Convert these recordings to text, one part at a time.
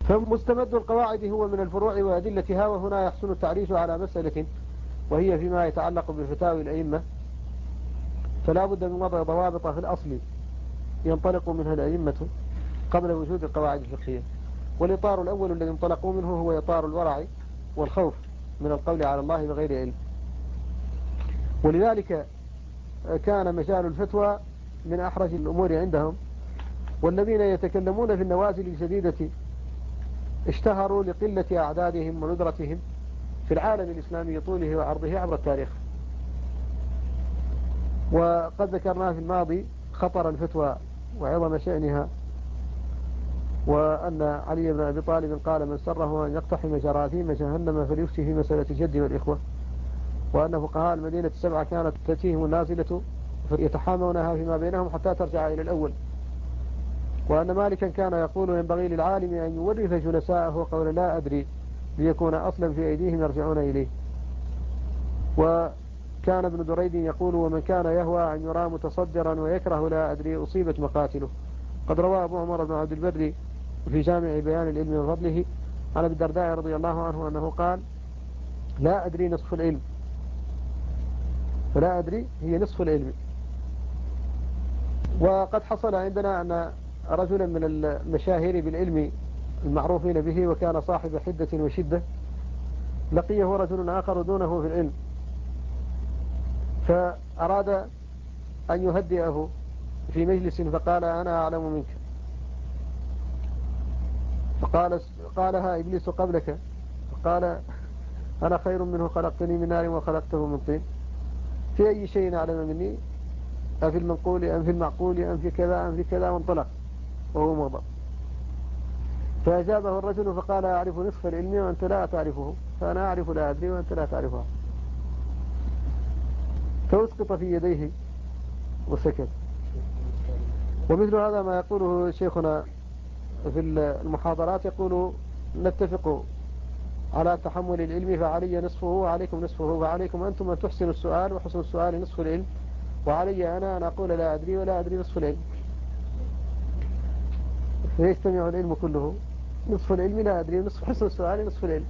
فمستمد القواعد هو من الفروع وأدلتها، وهنا يحسن التعريف على مسألة وهي فيما يتعلق بفتاوي الأئمة، فلا بد من وضع ضوابط في الأصل ينطلق منها الأئمة قبل وجود القواعد الفقهية. والإطار الأول الذي انطلقوا منه هو إطار الورع والخوف من القول على الله بغير علم. ولذلك كان مجال الفتوى من أحرج الأمور عندهم، والذين يتكلمون في النوازل الجديدة اشتهروا لقلة أعدادهم وندرتهم في العالم الإسلامي طوله وعرضه عبر التاريخ. وقد ذكرنا في الماضي خطر الفتوى وعظم شأنها، وأن علي بن أبي طالب قال: من سره أن يقتحم جراثيم جهنم فليفتي في مسألة الجد والإخوة. وأن فقهاء المدينة السبعة كانت تأتيهم النازلة فيتحامونها فيما بينهم حتى ترجع إلى الأول. وأن مالكا كان يقول: ينبغي للعالم أن يورث جلساءه قول لا أدري ليكون أصلا في أيديهم يرجعون إليه. وكان ابن دريد يقول: ومن كان يهوى أن يرى متصدرا ويكره لا أدري أصيبت مقاتله. قد روى أبو عمر بن عبد البر في جامع بيان العلم وفضله عن أبي الدرداء رضي الله عنه أنه قال: لا أدري نصف العلم. فلا أدري هي نصف العلم. وقد حصل عندنا أن رجلا من المشاهير بالعلم المعروفين به وكان صاحب حدة وشدة لقيه رجل آخر دونه في العلم، فأراد أن يهدئه في مجلس فقال: أنا أعلم منك. قالها إبليس قبلك، فقال: أنا خير منه، خلقتني من نار وخلقته من طين، في أي شيء أعلم مني؟ أفي المنقول أم في المعقول أم في كذا أم في كذا، وانطلق وهو مغضب. فأجابه الرجل فقال: أعرف نصف العلم وأنت لا تعرفه، فأنا أعرف لا أدري وأنت لا تعرفها. فأسقط في يديه وسكت. ومثل هذا ما يقوله شيخنا في المحاضرات، يقول: نتفق على تحمل العلم فعلي نصفه وعليكم نصفه، فعليكم أنتم أن تحسنوا السؤال وحسن السؤال نصف العلم، وعلي أنا أن أقول لا أدري ولا أدري نصف العلم. فيجتمع العلم كله، نصف العلم لا أدري، نصف حسن السؤال نصف العلم.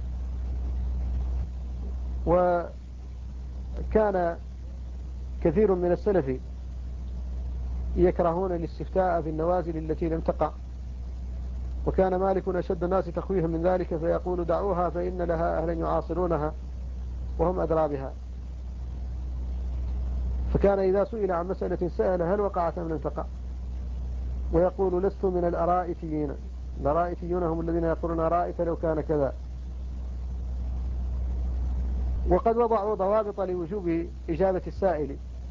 وكان كثير من السلف يكرهون الاستفتاء في النوازل التي لم تقع، وكان مالك أشد الناس تخويفا من ذلك، فيقول: دعوها فإن لها أهلا يعاصرونها وهم أدرى بها. فكان إذا سئل عن مسألة سأل: هل وقعت أم لم تقع؟ ويقول: لست من الأرائتيين. الأرائتيون هم الذين يقولون: أرائت لو كان كذا. وقد وضعوا ضوابط لوجوب إجابة السائل،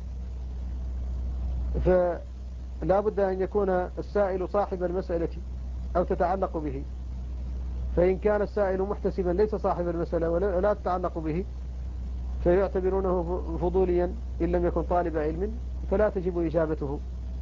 فلا بد أن يكون السائل صاحب المسألة أو تتعلق به. فإن كان السائل محتسبا ليس صاحب المسألة ولا تتعلق به فيعتبرونه فضوليا إن لم يكن طالب علم، فلا تجب إجابته.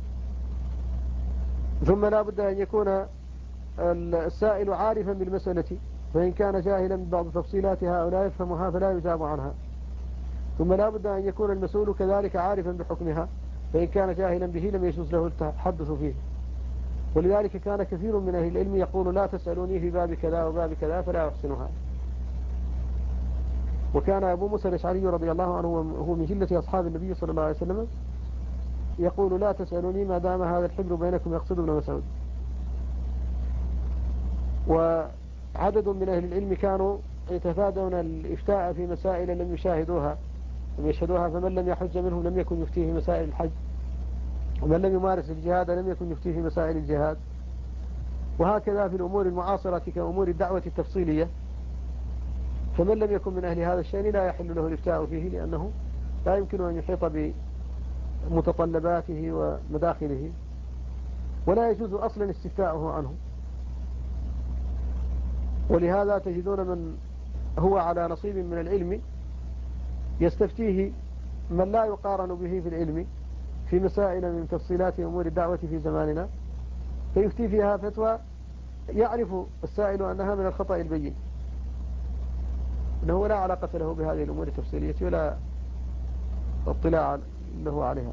ثم لا بد أن يكون السائل عارفا بالمسألة، فإن كان جاهلا ببعض تفصيلاتها أو لا يفهمها فلا يجاب عنها. ثم لا بد أن يكون المسؤول كذلك عارفا بحكمها، فإن كان جاهلا به لم يجوز له التحدث فيه. ولذلك كان كثير من أهل العلم يقول: لا تسألوني في باب كذا وباب كذا فلا أحسنها. وكان أبو موسى الأشعري رضي الله عنه وهو من جلة أصحاب النبي صلى الله عليه وسلم يقول: لا تسألوني ما دام هذا الحبر بينكم، يقصد ابن مسعود. وعدد من أهل العلم كانوا يتفادون الإفتاء في مسائل لم يشاهدوها فمن لم يحج منهم لم يكن يفتيه في مسائل الحج، ومن لم يمارس الجهاد لم يكن يفتيه في مسائل الجهاد. وهكذا في الأمور المعاصرة كأمور الدعوة التفصيلية، فمن لم يكن من أهل هذا الشأن لا يحل له الإفتاء فيه، لأنه لا يمكن أن يحيط بمتطلباته ومداخله، ولا يجوز أصلا استفتاؤه عنه. ولهذا تجدون من هو على نصيب من العلم يستفتيه من لا يقارن به في العلم في مسائل من تفصيلات أمور الدعوة في زماننا، فيفتي فيها فتوى يعرف السائل أنها من الخطأ البين، أنه لا علاقة له بهذه الأمور التفصيلية ولا اطلاع له عليها.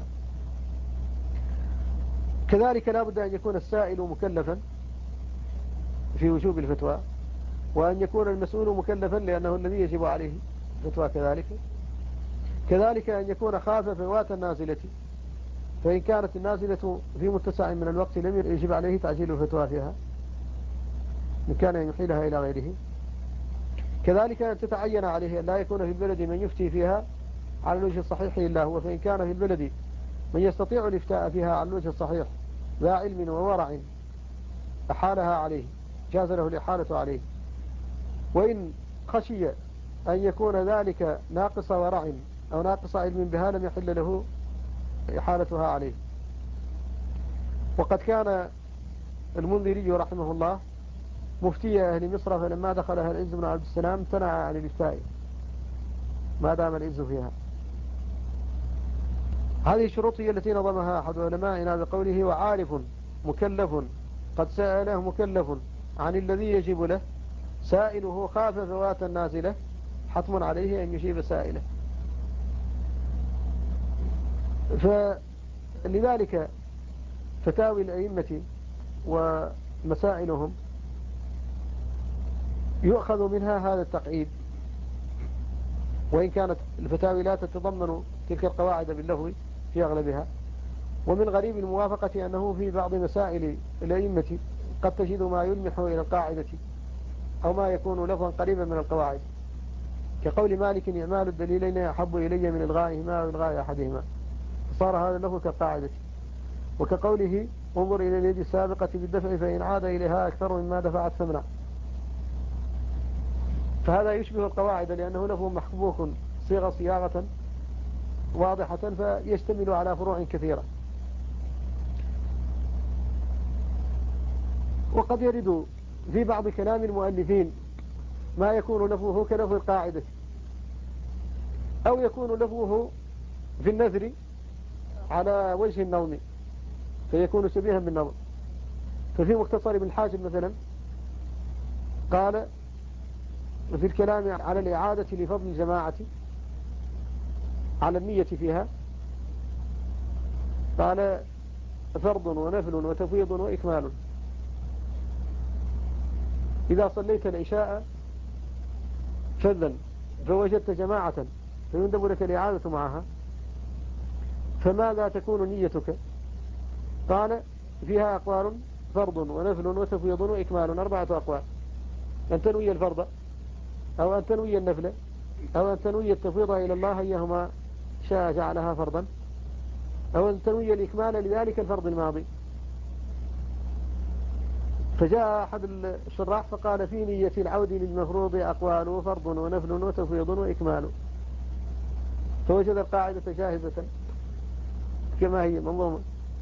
كذلك لا بد أن يكون السائل مكلفا في وجوب الفتوى، وأن يكون المسؤول مكلفا لأنه الذي يجب عليه الفتوى كذلك أن يكون خاف فوات النازلة، فإن كانت النازلة في متسع من الوقت لم يجب عليه تعجيل الفتوى فيها إن كان يحيلها إلى غيره. كذلك أن تتعين عليه أن لا يكون في البلد من يفتي فيها على الوجه الصحيح إلا هو، فإن كان في البلد من يستطيع الإفتاء فيها على الوجه الصحيح ذا علم وورع أحالها عليه جاز له الإحالة عليه. وإن خشي أن يكون ذلك ناقص ورع أو ناقص علم بها لم يحل له إحالتها عليه. وقد كان المنذري رحمه الله مفتي أهل مصر، فلما دخلها العز بن عبد السلام امتنع عن الإفتاء ما دام العز فيها. هذه الشروط هي التي نظمها أحد علمائنا بقوله: وعارف مكلف قد سأله مكلف عن الذي يجب له، سائله خاف فوات النازلة، حتم عليه أن يجيب سائله. فلذلك فتاوي الأئمة ومسائلهم يؤخذ منها هذا التقعيد، وإن كانت الفتاوي لا تتضمن تلك القواعد باللهو في أغلبها. ومن غريب الموافقة أنه في بعض مسائل الأئمة قد تجد ما يلمح إلى القاعدة أو ما يكون لفظا قريبا من القواعد، كقول مالك: إعمال الدليلين أحب إلي من إلغائهما أو إلغاء أحدهما، فصار هذا له كالقاعدة. وكقوله: انظر إلى اليد السابقة بالدفع فإن عاد إليها أكثر مما دفعت فمنع، فهذا يشبه القواعد لأنه له محبوك صياغة واضحة فيشتمل على فروع كثيرة. وقد يرد في بعض كلام المؤلفين ما يكون لفظه كلفظ القاعدة، أو يكون لفظه في النثر على وجه النظم فيكون شبيها بالنظم. ففي مختصر ابن حاجب مثلا قال في الكلام على الإعادة لفضل الجماعة على النية فيها، قال: فرض ونفل وتفويض وإكمال. إذا صليت العشاء فذا فوجدت جماعة فيندب لك الإعادة معها، فماذا تكون نيتك؟ قال: فيها أقوال: فرض ونفل وتفويض وإكمال، 4 أقوال: أن تنوي الفرض أو أن تنوي النفل أو أن تنوي التفويض إلى الله أيهما شاء جعلها فرضا، أو أن تنوي الإكمال لذلك الفرض الماضي. فجاء أحد الشراح فقال: في نية العود للمفروض أقوال: فرض ونفل وتفويض وإكمال. فوجد القاعدة جاهزة كما هي منظومة.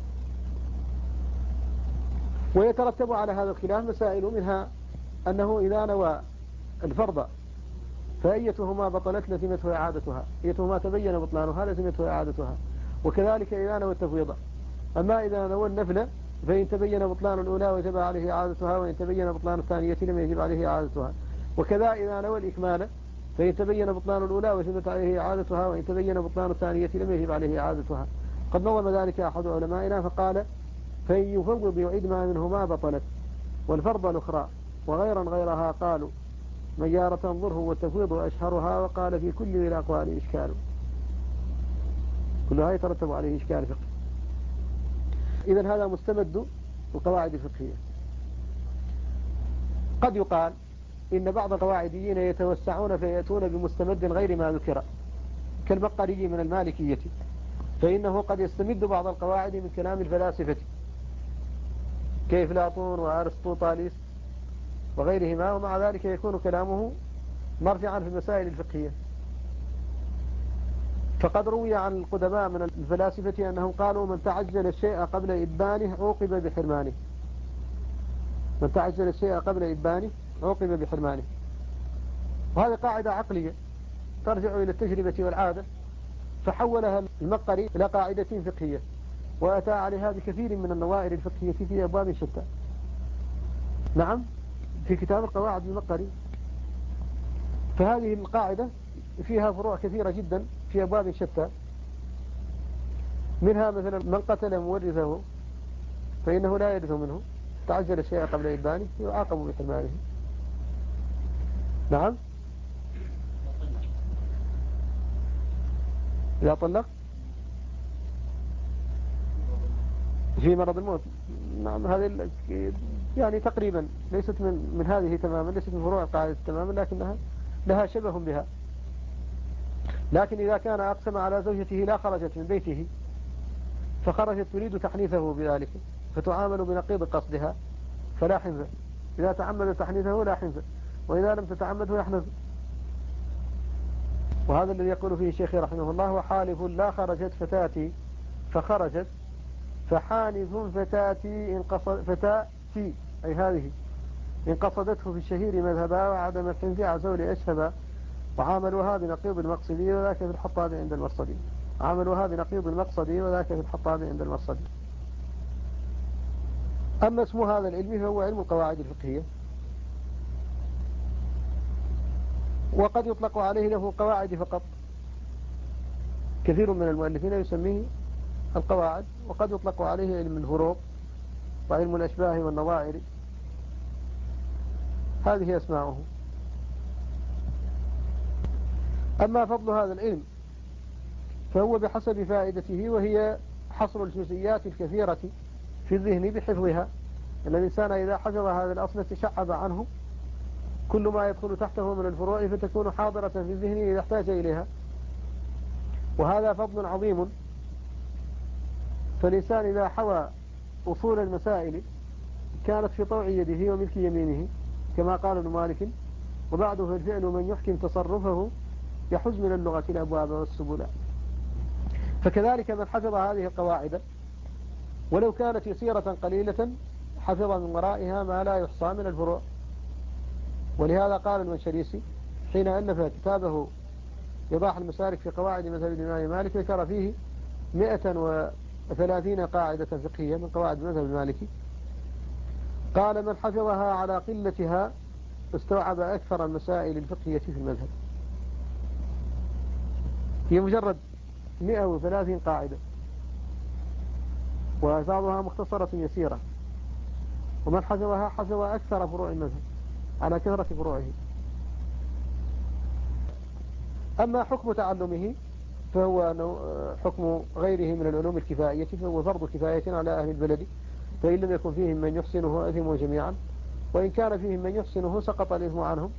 ويترتب على هذا الخلاف مسائل، منها أنه إذا نوى الفرض فأيتهما بطلت لزمته إعادتها، أيتهما تبين بطلانها لزمته إعادتها. وكذلك إذا نوى التفويض. أما إذا نوى النفل فإن تبين بطلان الأولى وجب عليه إعادتها، وإن تبين بطلان الثانية لم يجب عليه إعادتها. وكذا إذا نوى الإكمال فإن تبين بطلان الأولى وجبت عليه إعادتها، وإن تبين بطلان الثانية لم يجب عليه إعادتها. قد نظم ذلك أحد علمائنا فقال: فإن يفوض يعيد ما منهما بطلت، والفرض الأخرى غيرها قالوا مجارة تنظره والتفويض أشهرها، وقال: في كل الأقوال إشكال. كلها يترتب عليه إشكال فقه. إذن هذا مستمد القواعد الفقهية. قد يقال إن بعض القواعديين يتوسعون فيأتون بمستمد غير ما ذكر، كالبقري من المالكية، فإنه قد يستمد بعض القواعد من كلام الفلاسفة كأفلاطون وأرسطوطاليس وغيرهما، ومع ذلك يكون كلامه مرجعا في المسائل الفقهية. فقد روي عن القدماء من الفلاسفة أنهم قالوا: من تعجل الشيء قبل إبانه عوقب بحرمانه. من تعجل الشيء قبل إبانه عوقب بحرمانه. وهذه قاعدة عقلية ترجع إلى التجربة والعادة، فحولها المقري إلى قاعدة فقهية، وأتى عليها بكثير من النوائر الفقهية في أبواب شتى. نعم، في كتاب القواعد المقري. فهذه القاعدة فيها فروع كثيرة جدا في أبواب شتى، منها مثلا: من قتل مورثه فإنه لا يرث منه، استعجل الشيء قبل إبانه يعاقب بحرمانه. نعم. إذا طلق في مرض الموت، نعم هذه يعني تقريبا ليست من هذه تماما، ليست من فروع القاعدة تماما، لكنها لها شبه بها. لكن إذا كان أقسم على زوجته لا خرجت من بيته فخرجت تريد تحنيثه بذلك فتعامل بنقيض قصدها فلا حنث. إذا تعمد تحنيثه لا حنث، وإذا لم تتعمده يحنث. وهذا الذي يقول فيه الشيخ رحمه الله: وحالف لا خرجت فتاتي فخرجت فحانث فتاتي أي هذه إن قصدته في الشهير مذهبا وعدم الحنث عزول أشهبا. وعاملوها بنقيض المقصدي وذاك في الحطاب عند المرصدي. عاملوها بنقيض المقصدي وذاك في الحطاب عند المرصدي. أما اسم هذا العلم فهو علم القواعد الفقهية، وقد يطلق عليه له قواعد فقط. كثير من المؤلفين يسميه القواعد، وقد يطلق عليه علم الفروق وعلم الأشباه والنظائر. هذه أسماؤه. أما فضل هذا العلم فهو بحسب فائدته، وهي حصر الجزئيات الكثيرة في الذهن بحفظها. أن الإنسان إذا حفظ هذا الأصل تشعب عنه كل ما يدخل تحته من الفروع، فتكون حاضرة في الذهن إذا احتاج إليها، وهذا فضل عظيم. فالإنسان إذا حوى أصول المسائل كانت في طوع يده وملك يمينه، كما قال ابن مالك: وبعده الفعل من يحكم تصرفه يحز من اللغة الأبواب والسبل. فكذلك من حفظ هذه القواعد ولو كانت يسيرة قليلة حفظ من ورائها ما لا يحصى من الفروع. ولهذا قال المنشريسي حين ألف كتابه إيضاح المسالك في قواعد مذهب الإمام مالك ذكر فيه 130 قاعدة فقهية من قواعد المذهب المالكي. قال: من حفظها على قلتها استوعب أكثر المسائل الفقهية في المذهب. هي مجرد 130 قاعدة، وبعضها مختصرة يسيرة، ومن حفظها حفظ أكثر فروع المذهب على كثرة فروعه. أما حكم تعلمه فهو حكم غيره من العلوم الكفائية، فهو فرض كفاية على أهل البلد، فإن لم يكن فيهم من يحسنه أثموا جميعا، وإن كان فيهم من يحسنه سقط الإثم عنهم.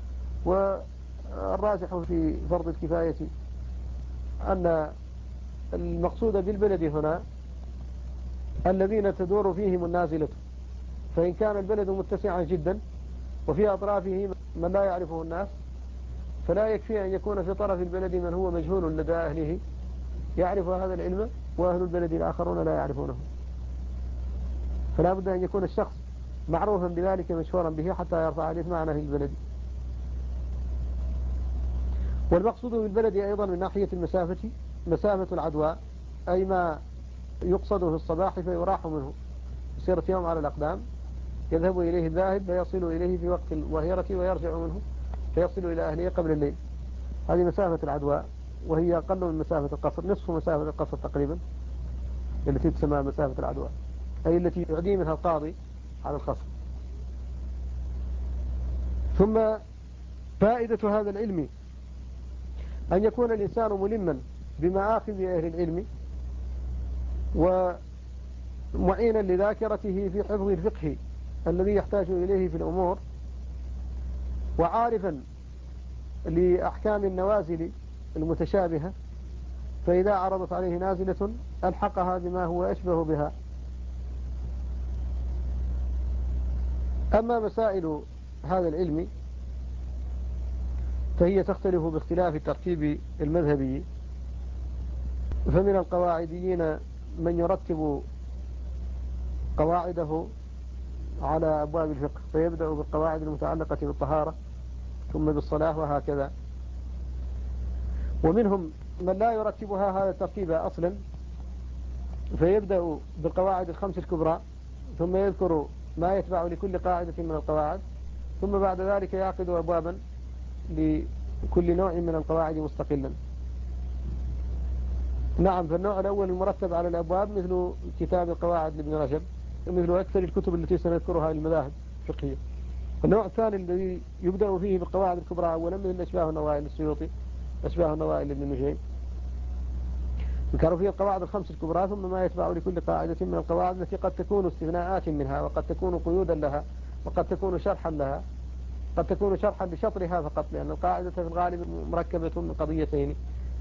والراجح في فرض الكفاية أن المقصود بالبلد هنا الذين تدور فيهم النازلة، فإن كان البلد متسعا جدا وفي أطرافه من لا يعرفه الناس فلا يكفي أن يكون في طرف البلد من هو مجهول لدى أهله يعرف هذا العلم وأهل البلد الآخرون لا يعرفونه. فلا بد أن يكون الشخص معروفا بذلك مشهورا به حتى يرفع الإثم عن أهل البلد. والمقصود بالبلد أيضا من ناحية المسافة مسافة العدوى، أي ما يقصد في الصباح فيراح منه سيرة يوم على الأقدام، يذهب إليه الذاهب فيصل إليه في وقت الظهيرة ويرجع منه فيصل إلى أهله قبل الليل. هذه مسافة العدوى، وهي أقل من مسافة القصر، نصف مسافة القصر تقريبا التي تسمى مسافة العدوى، أي التي يعدي منها القاضي على القصر. ثم فائدة هذا العلم أن يكون الإنسان ملما بمآخذ أهل العلم ومعينا لذاكرته في حفظ الفقه الذي يحتاج إليه في الأمور، وعارفا لأحكام النوازل المتشابهة، فإذا عرضت عليه نازلة ألحقها بما هو أشبه بها. أما مسائل هذا العلم فهي تختلف باختلاف الترتيب المذهبي، فمن القواعديين من يرتب قواعده على أبواب الفقه فيبدأ بالقواعد المتعلقة بالطهارة ثم بالصلاة وهكذا. ومنهم من لا يرتبها هذا الترتيب أصلا فيبدأ بالقواعد الخمس الكبرى ثم يذكر ما يتبع لكل قاعدة من القواعد، ثم بعد ذلك يعقد أبوابا لكل نوع من القواعد مستقلا. نعم، فالنوع الأول المرتب على الأبواب مثل كتاب القواعد لابن رجب مثل أكثر الكتب التي سنذكرها المذاهب الفقهية. النوع الثاني الذي يبدأ فيه بالقواعد الكبرى أولا من أشباه والنظائر للسيوطي، أشباه والنظائر لابن نجيم، ذكروا فيه القواعد الخمس الكبرى، ثم ما يتبع لكل قاعدة من القواعد التي قد تكون استثناءات منها، وقد تكون قيودا لها، وقد تكون شرحا لها، قد تكون شرحا لشطرها فقط، لأن القاعدة في الغالب مركبة من قضيتين،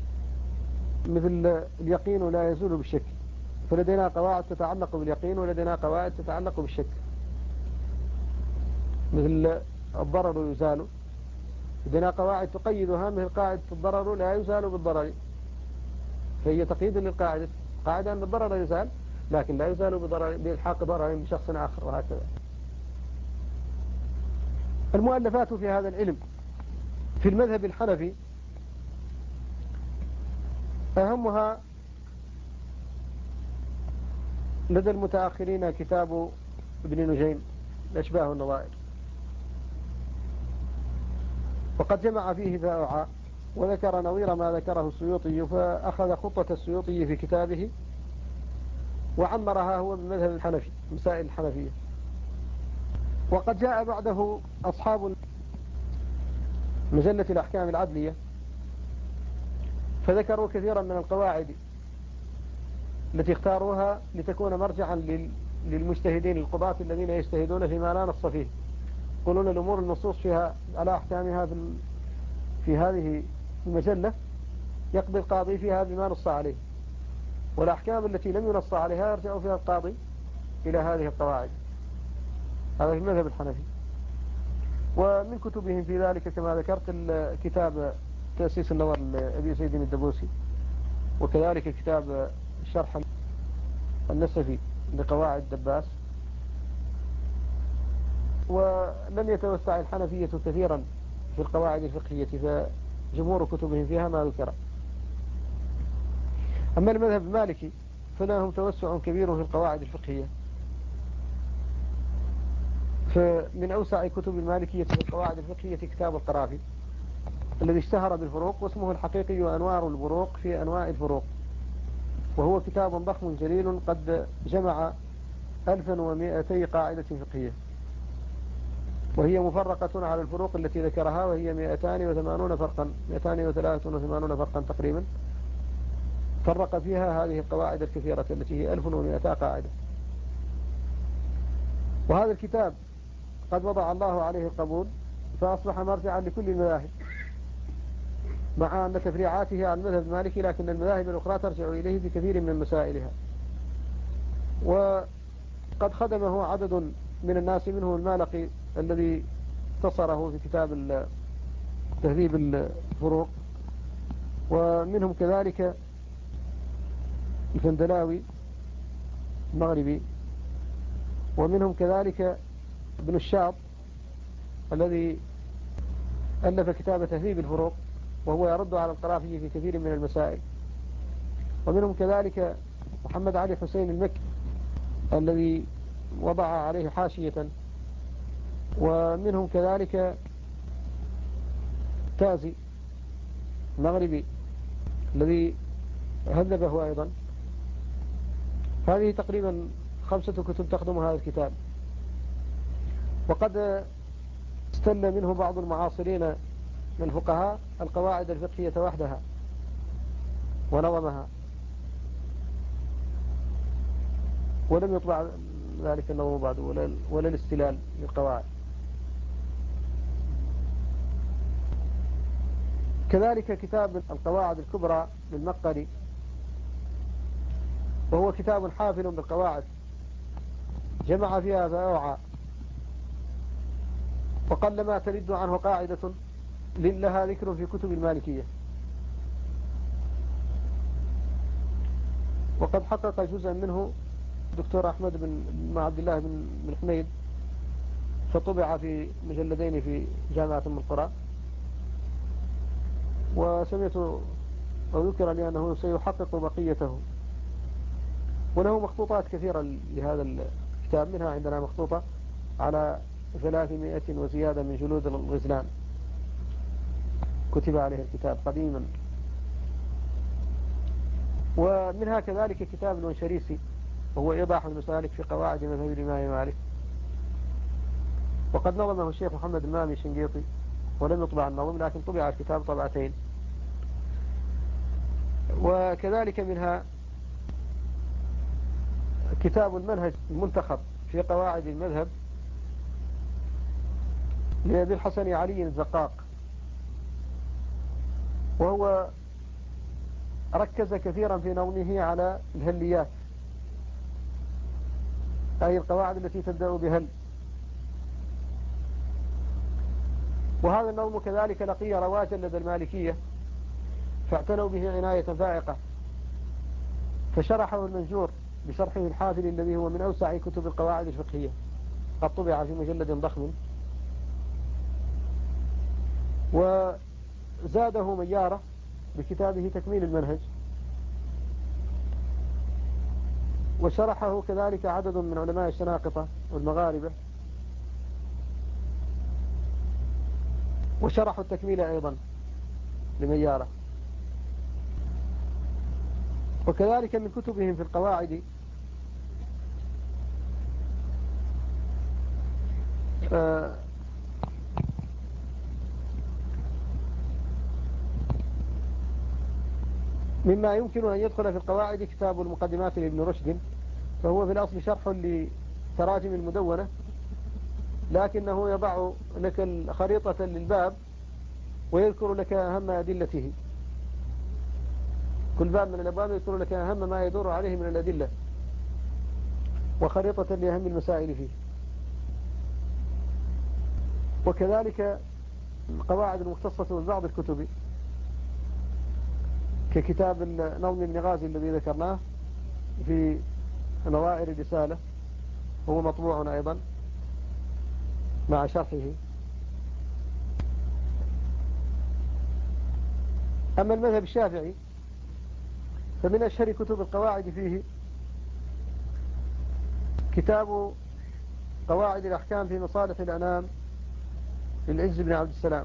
مثل اليقين لا يزول بالشك، فلدينا قواعد تتعلق باليقين ولدينا قواعد تتعلق بالشك، مثل الضرر يزال، لدينا قواعد تقيدها مثل قاعدة الضرر لا يزال بالضرر، فهي تقييد للقاعدة، قاعدة أن الضرر يزال لكن لا يزال بإلحاق ضرر بشخص آخر، وهكذا. المؤلفات في هذا العلم في المذهب الحنفي أهمها لدى المتأخرين كتاب ابن نجيم الأشباه والنظائر، وقد جمع فيه فأوعى وذكر نظير ما ذكره السيوطي، فأخذ خطة السيوطي في كتابه وعمرها هو بالمذهب الحنفي، مسائل الحنفية. وقد جاء بعده أصحاب مجلة الأحكام العدلية فذكروا كثيرا من القواعد التي اختاروها لتكون مرجعا للمجتهدين القضاة الذين يجتهدون فيما لا نص فيه، يقولون الأمور النصوص فيها على أحكامها في هذه المجلة يقضي القاضي فيها بما نص عليه، والأحكام التي لم ينص عليها يرجع فيها القاضي إلى هذه القواعد. هذا في المذهب الحنفي. ومن كتبهم في ذلك كما ذكرت كتاب تأسيس النظر لأبي سيد الدبوسي، وكذلك كتاب الشرح النسفي لقواعد دباس. ولم يتوسع الحنفية كثيرا في القواعد الفقهية، فجمهور كتبهم فيها ما ذكر. أما المذهب المالكي فلهم توسع كبير في القواعد الفقهية، فمن أوسع كتب المالكية في القواعد الفقهية كتاب القرافي الذي اشتهر بالفروق، واسمه الحقيقي أنوار البروق في أنواع الفروق، وهو كتاب ضخم جليل قد جمع 1200 قاعدة فقهية، وهي مفرقة على الفروق التي ذكرها، وهي 280 فرقا 283 فرقا تقريبا، فرق فيها هذه القواعد الكثيرة التي هي 1200 قاعدة. وهذا الكتاب قد وضع الله عليه القبول، فأصبح مرجعا لكل المذاهب، مع أن تفريعاته عن المذهب المالكي، لكن المذاهب الأخرى ترجع إليه في كثير من مسائلها. وقد خدمه عدد من الناس، منه المالقي الذي اختصره في كتاب تهذيب الفروق، ومنهم كذلك الفندلاوي المغربي، ومنهم كذلك ابن الشاط الذي ألف كتاب تهذيب الفروق وهو يرد على القرافي في كثير من المسائل، ومنهم كذلك محمد علي حسين المكي الذي وضع عليه حاشية، ومنهم كذلك تازي المغربي الذي هذبه أيضا. هذه تقريبا 5 كتب تخدم هذا الكتاب. وقد استل منه بعض المعاصرين من الفقهاء القواعد الفقهية وحدها ونظمها، ولم يطبع ذلك النظم بعد ولا الاستلال للقواعد. كذلك كتاب القواعد الكبرى للمقري، وهو كتاب حافل بالقواعد جمع فيها فأوعى، وقلما ترد عنه قاعدة لها ذكر في كتب المالكية. وقد حقق جزءا منه الدكتور أحمد بن عبد الله بن حميد، فطبع في مجلدين في جامعة أم القرى، وسمعت أو ذكر لي أنه سيحقق بقيته. وله مخطوطات كثيرة لهذا الكتاب، منها عندنا مخطوطة على 300 وزيادة من جلود الغزلان كتب عليه الكتاب قديما. ومنها كذلك كتاب الونشريسي، وهو إيضاح المسالك في قواعد مذهب الإمام مالك. وقد نظمه الشيخ محمد المامي الشنقيطي ولم يطبع النظم، لكن طبع الكتاب طبعتين. وكذلك منها كتاب المنهج المنتخب في قواعد المذهب لأبي الحسن علي الزقاق، وهو ركز كثيرا في نظمه على الهليات، أي القواعد التي تبدأ بهل. وهذا النظم كذلك لقي رواجا لدى المالكية، فاعتنوا به عناية فائقة، فشرحه المنجور بشرحه الحافل الذي هو من أوسع كتب القواعد الفقهية، قد طبع في مجلد ضخم. وزاده ميارة بكتابه تكميل المنهج، وشرحه كذلك عدد من علماء الشناقطة والمغاربة، وشرحوا التكميل أيضا لميارة. وكذلك من كتبهم في القواعد مما يمكن أن يدخل في القواعد كتاب المقدمات لابن رشد، فهو في الأصل شرح لتراجم المدونة، لكنه يضع لك خريطة للباب ويذكر لك أهم أدلته. كل باب من الأبواب يذكر لك أهم ما يدور عليه من الأدلة وخريطة لأهم المسائل فيه. وكذلك القواعد المختصة ببعض الكتب ككتاب نظم ابن غازي الذي ذكرناه في نظائر الرسالة، هو مطبوع أيضا مع شرحه. أما المذهب الشافعي فمن أشهر كتب القواعد فيه كتاب قواعد الأحكام في مصالح الأنام للعز بن عبد السلام،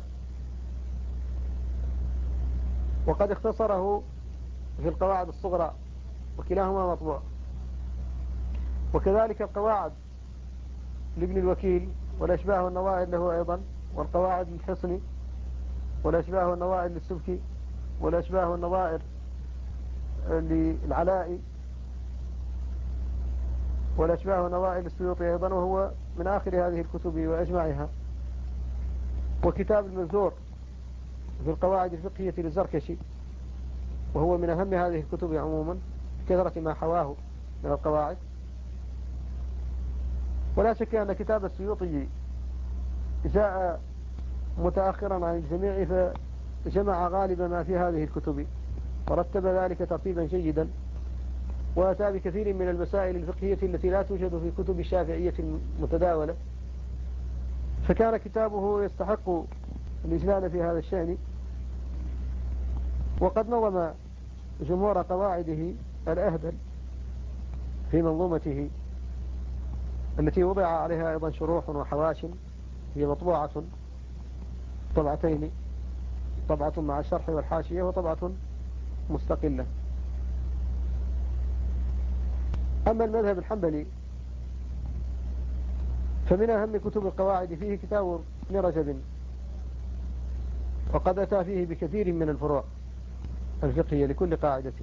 وقد اختصره في القواعد الصغرى، وكلاهما مطبوع. وكذلك القواعد لابن الوكيل والأشباه والنوائر له أيضا، والقواعد للحصن والأشباه والنوائر للسبكي، والأشباه والنظائر للعلاء، والأشباه والنظائر للسيوطي أيضا، وهو من آخر هذه الكتب وأجمعها. وكتاب المنثور في القواعد الفقهية للزركشي، وهو من أهم هذه الكتب عموما كثرة ما حواه من القواعد. ولا شك أن كتاب السيوطي جاء متأخرا عن الجميع، فجمع غالب ما في هذه الكتب ورتب ذلك ترتيبا جيدا، وأتى بكثير من المسائل الفقهية التي لا توجد في كتب الشافعية المتداولة، فكان كتابه يستحق الإجلال في هذا الشأن. وقد نظم جمهور قواعده الأهبل في منظومته التي وضع عليها أيضا شروح وحواش، هي مطبوعة طبعتين، طبعة مع الشرح والحاشية وطبعة مستقلة. أما المذهب الحنبلي فمن أهم كتب القواعد فيه كتاب ابن رجب، وقد أتى فيه بكثير من الفروع الفقهية لكل قاعدة.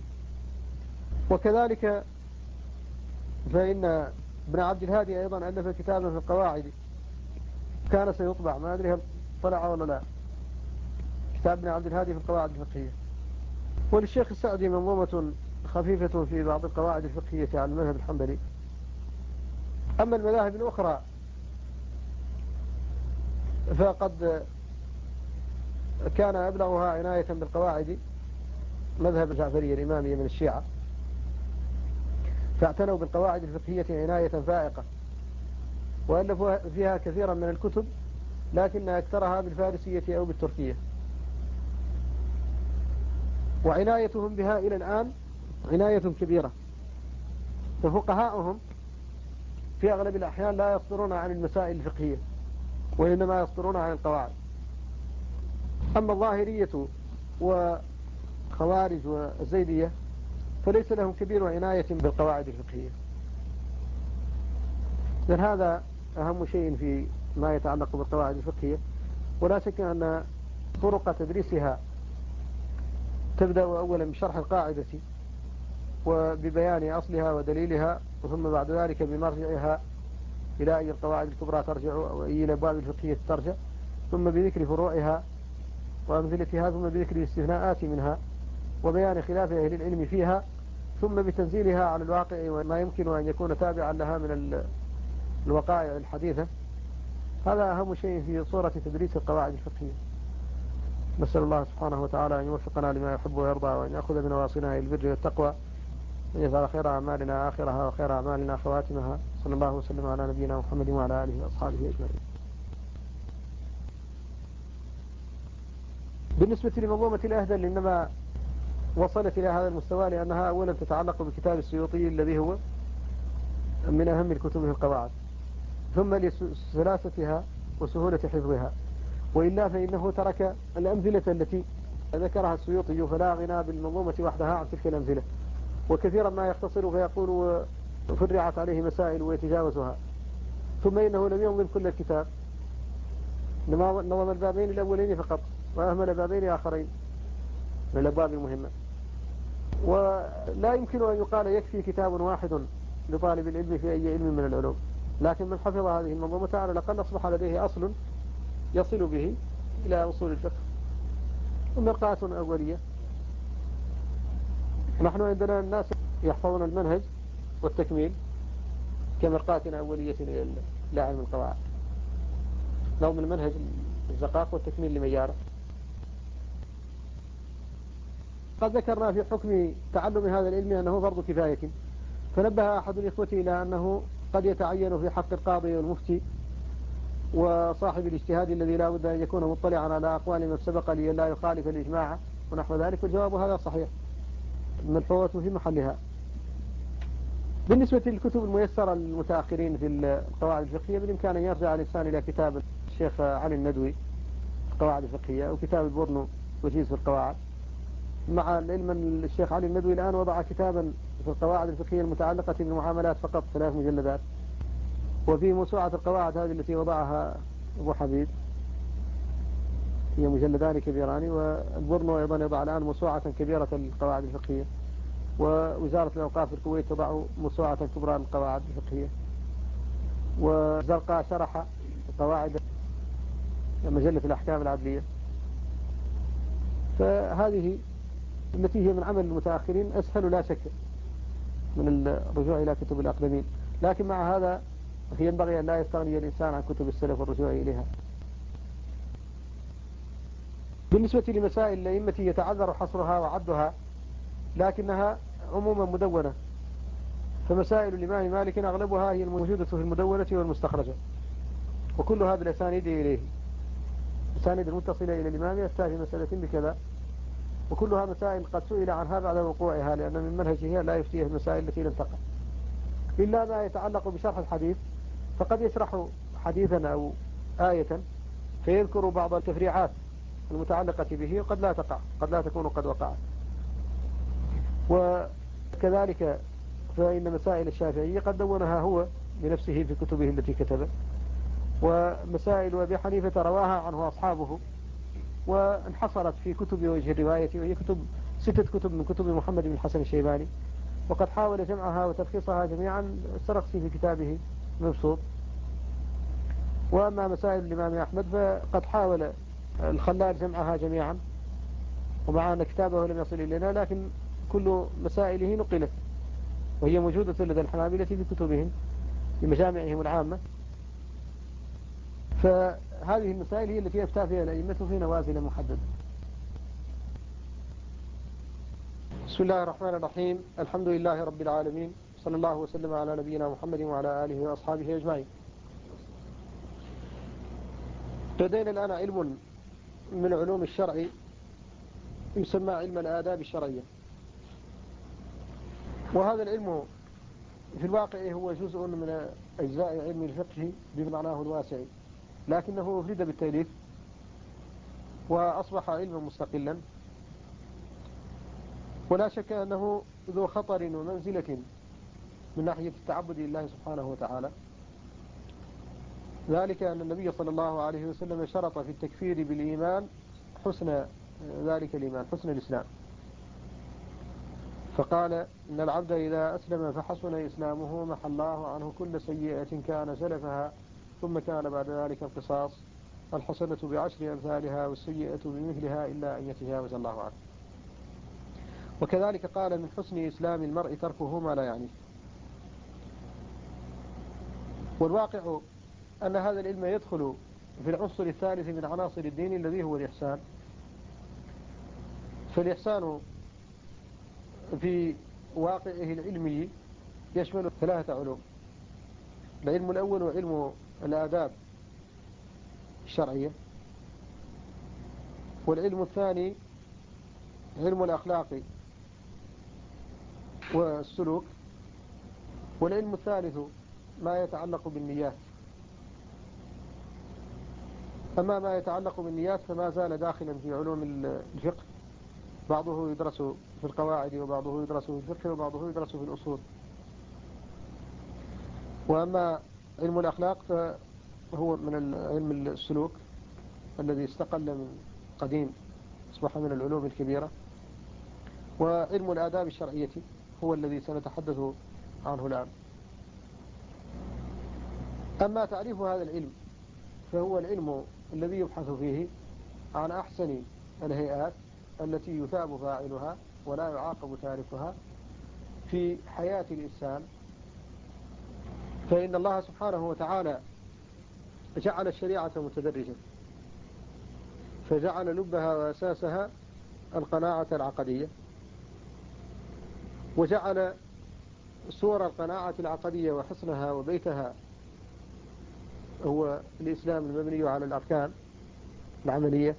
وكذلك فإن ابن عبد الهادي أيضا ألف كتابا في القواعد كان سيطبع، ما أدري هل طلع ولا لا، كتاب ابن عبد الهادي في القواعد الفقهية. وللشيخ السعدي منظومة خفيفة في بعض القواعد الفقهية على المذهب الحنبلي. أما المذاهب الأخرى فقد كان أبلغها عناية بالقواعد مذهب الجعفرية الإمامية من الشيعة، فاعتنوا بالقواعد الفقهية عناية فائقة، وألفوا فيها كثيرا من الكتب، لكن أكثرها بالفارسية أو بالتركية. وعنايتهم بها إلى الآن عناية كبيرة، ففقهاؤهم في أغلب الأحيان لا يصدرون عن المسائل الفقهية، وإنما يصدرون عن القواعد. أما الظاهرية وخوارج والزيدية فليس لهم كبير عناية بالقواعد الفقهية. لأن هذا أهم شيء في ما يتعلق بالقواعد الفقهية. ولا شك أن طرق تدريسها تبدأ أولا بشرح القاعدة وببيان أصلها ودليلها، ثم بعد ذلك بمرجعها إلى أي القواعد الكبرى ترجع أو أي الأبواب الفقهية ترجع، ثم بذكر فروعها وأمثلتها، ثم بذكر الاستثناءات منها وبيان خلاف أهل العلم فيها، ثم بتنزيلها على الواقع وما يمكن أن يكون تابعا لها من الوقائع الحديثة. هذا أهم شيء في صورة تدريس القواعد الفقهية. نسأل الله سبحانه وتعالى أن يوفقنا لما يحب ويرضى، وأن يأخذ من واصلنا إلى البر والتقوى، وأن يجعل خير أعمالنا آخرها وخير أعمالنا خواتمها. صلى الله وسلم على نبينا محمد وعلى آله وأصحابه أجمعين. بالنسبة لمنظومة الأهدل، إنما وصلت إلى هذا المستوى لأنها أولا تتعلق بكتاب السيوطي الذي هو من أهم الكتب في القواعد، ثم لسلاستها وسهولة حفظها. وإلا فإنه ترك الأمثلة التي ذكرها السيوطي، فلا غنى بالمنظومة وحدها عن تلك الأمثلة، وكثيرا ما يختصر فيقول فرعت عليه مسائل ويتجاوزها. ثم إنه لم ينظم كل الكتاب، نظم البابين الأولين فقط وأهمل بابين آخرين من الأبواب المهمة. ولا يمكن أن يقال يكفي كتاب واحد لطالب العلم في أي علم من العلوم، لكن من حفظ هذه المنظومة على الأقل أصبح لديه أصل يصل به إلى أصول الفقه ومرقاة أولية. نحن عندنا الناس يحفظون المنهج والتكميل كمرقاة أولية إلى علم القواعد، نظم المنهج الزقاق والتكميل لمياره. قد ذكرنا في حكم تعلم هذا العلم أنه فرض كفاية، فنبه أحد الإخوة إلى أنه قد يتعين في حق القاضي والمفتي وصاحب الاجتهاد الذي لا بد أن يكون مطلعا على أقوال من سبق لي لا يخالف الإجماع ونحو ذلك، والجواب هذا صحيح، الملحوظة في محلها. بالنسبة للكتب الميسرة للمتأخرين في القواعد الفقهية، بالإمكان أن يرجع الإنسان إلى كتاب الشيخ علي الندوي القواعد الفقهية، أو كتاب البورنو وجيز في القواعد، مع العلم أن الشيخ علي الندوي الآن وضع كتابا في القواعد الفقهية المتعلقة بالمعاملات فقط 3 مجلدات. وفي موسوعة القواعد هذه التي وضعها أبو حبيب هي مجلدان كبيران، والبورنو أيضا يضع الآن موسوعة كبيرة للقواعد الفقهية، ووزارة الأوقاف في الكويت تضع موسوعة كبرى للقواعد الفقهية، وزرقاء شرح قواعد مجلة الأحكام العدلية. فهذه التي هي من عمل المتأخرين أسهل لا شك من الرجوع إلى كتب الأقدمين، لكن مع هذا ينبغي أن لا يستغني الإنسان عن كتب السلف والرجوع إليها. بالنسبة لمسائل الأئمة يتعذر حصرها وعدها، لكنها عموما مدونة، فمسائل الإمام مالك أغلبها هي الموجودة في المدونة والمستخرجة، وكلها بالأسانيد إليه، أسانيد المتصلة إلى الإمام يفتى في مسألة بكذا، وكلها مسائل قد سئل عنها بعد وقوعها، لأن من منهجه لا يفتيه المسائل التي لم تقع، إلا ما يتعلق بشرح الحديث، فقد يشرح حديثا أو آية فيذكر بعض التفريعات المتعلقة به، وقد لا تقع، قد لا تكون قد وقعت. وكذلك فإن مسائل الشافعية قد دونها هو بنفسه في كتبه التي كتبه، ومسائل أبي حنيفة رواها عنه أصحابه وانحصرت في كتب وجه الرواية، وهي 6 كتب من كتب محمد بن الحسن الشيباني، وقد حاول جمعها وتلخيصها جميعا السرخسي في كتابه مبسوط. وأما مسائل الإمام أحمد فقد حاول الخلال جمعها جميعا، ومع أن كتابه لم يصل إلينا، لكن كل مسائله نقلت، وهي موجودة لدى الحنابلة في كتبهم في مجامعهم العامة. فهذه المسائل هي التي يفتى فيها الأئمة في نوازل محددة. بسم الله الرحمن الرحيم، الحمد لله رب العالمين، صلى الله وسلم على نبينا محمد وعلى آله وأصحابه أجمعين. لدينا الآن علم من علوم الشرع يسمى علم الآداب الشرعية، وهذا العلم في الواقع هو جزء من أجزاء علم الفقه بمعناه الواسع، لكنه أفرد بالتأليف وأصبح علما مستقلا، ولا شك أنه ذو خطر ومنزلة من ناحية التعبد لله سبحانه وتعالى، ذلك أن النبي صلى الله عليه وسلم شرط في التكفير بالإيمان حسن ذلك الإيمان، حسن الإسلام، فقال إن العبد إذا أسلم فحسن إسلامه محى الله عنه كل سيئة كان سلفها، ثم كان بعد ذلك القصاص، الحسنة بعشر أمثالها والسيئة بمثلها إلا أن يتجاوز الله عنه. وكذلك قال من حسن إسلام المرء تركه ما لا يعنيه. والواقع أن هذا العلم يدخل في العنصر الثالث من عناصر الدين الذي هو الإحسان. فالإحسان في واقعه العلمي يشمل ثلاثة علوم: العلم الأول علم الآداب الشرعية، والعلم الثاني علم الأخلاق والسلوك، والعلم الثالث ما يتعلق بالنيات. أما ما يتعلق بالنيات فما زال داخلا في علوم الفقه، بعضه يدرس في القواعد وبعضه يدرس في الفقه وبعضه يدرس في الأصول. وأما علم الأخلاق فهو من علم السلوك الذي استقل من قديم، أصبح من العلوم الكبيرة. وعلم الآداب الشرعية هو الذي سنتحدث عنه الآن. أما تعريف هذا العلم فهو العلم الذي يبحث فيه عن أحسن الهيئات التي يثاب فاعلها ولا يعاقب تاركها في حياة الإنسان. فإن الله سبحانه وتعالى جعل الشريعة متدرجة، فجعل لبها وأساسها القناعة العقدية، وجعل صور القناعة العقدية وحصنها وبيتها هو الإسلام المبني على الأركان العملية.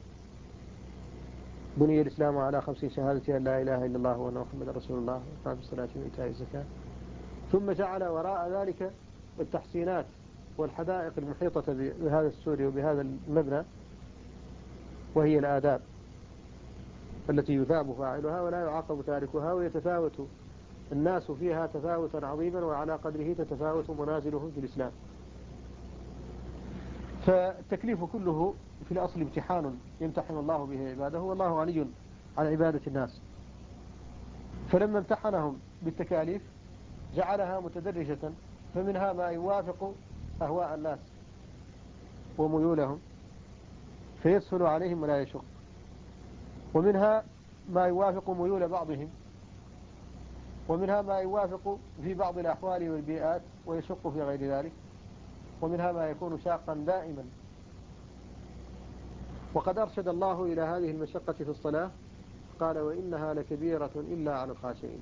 بني الإسلام على 5 شهادة أن لا إله إلا الله وأن محمدا رسول الله وإقام الصلاة وإيتاء الزكاة. ثم جعل وراء ذلك التحسينات والحدائق المحيطة بهذا السور وبهذا المبنى، وهي الآداب التي يثاب فاعلها ولا يعاقب تاركها، ويتفاوت الناس فيها تفاوتا عظيما وعلى قدره تتفاوت منازلهم في الإسلام. فالتكليف كله في الأصل امتحان يمتحن الله به عباده، والله غني عن عبادة الناس. فلما امتحنهم بالتكاليف جعلها متدرجة، فمنها ما يوافق أهواء الناس وميولهم فيسهل عليهم ولا يشق، ومنها ما يوافق ميول بعضهم، ومنها ما يوافق في بعض الأحوال والبيئات ويشق في غير ذلك، ومنها ما يكون شاقا دائما. وقد أرشد الله إلى هذه المشقة في الصلاة، قال وإنها لكبيرة إلا على الخاشعين.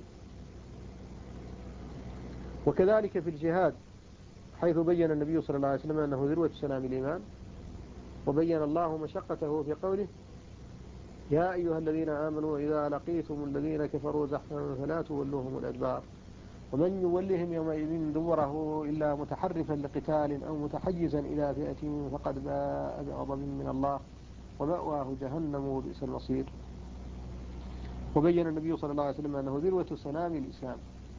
وكذلك في الجهاد، حيث بين النبي صلى الله عليه وسلم أنه ذروة سلام الإيمان، وبين الله مشقته في قوله يا أيها الذين آمنوا إذا لقيتم الذين كفروا زحفا فلا تولوهم الأدبار ومن يولهم يومئذ دبره إلا متحرفا لقتال أو متحيزا إلى فئة فقد باء بغضب من الله ومأواه جهنم وبئس المصير. وبين النبي صلى الله عليه وسلم أنه ذروة سلام الإسلام،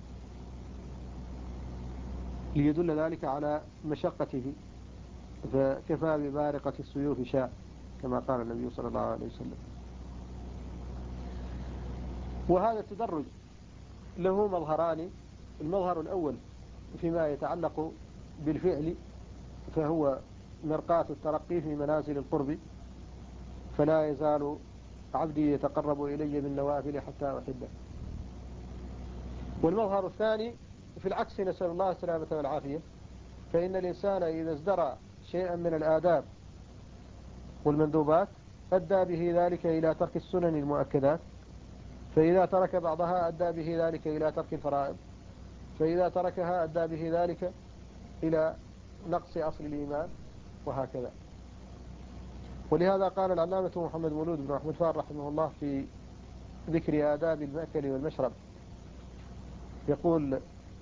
ليدل ذلك على مشقته، فكفى ببارقة السيوف شاء كما قال النبي صلى الله عليه وسلم. وهذا التدرج له مظهران: المظهر الأول فيما يتعلق بالفعل، فهو مرقاة الترقي في منازل القرب، فلا يزال عبدي يتقرب إلي بالنوافل حتى أحبه. والمظهر الثاني في العكس، نسأل الله السلامة والعافية، فإن الإنسان إذا ازدرى شيئا من الآداب والمندوبات أدى به ذلك إلى ترك السنن المؤكدات، فإذا ترك بعضها أدى به ذلك إلى ترك الفرائض، فإذا تركها أدى به ذلك إلى نقص أصل الإيمان، وهكذا. ولهذا قال العلامة محمد مولود بن أحمد فار رحمه الله في ذكر آداب المأكل والمشرب، يقول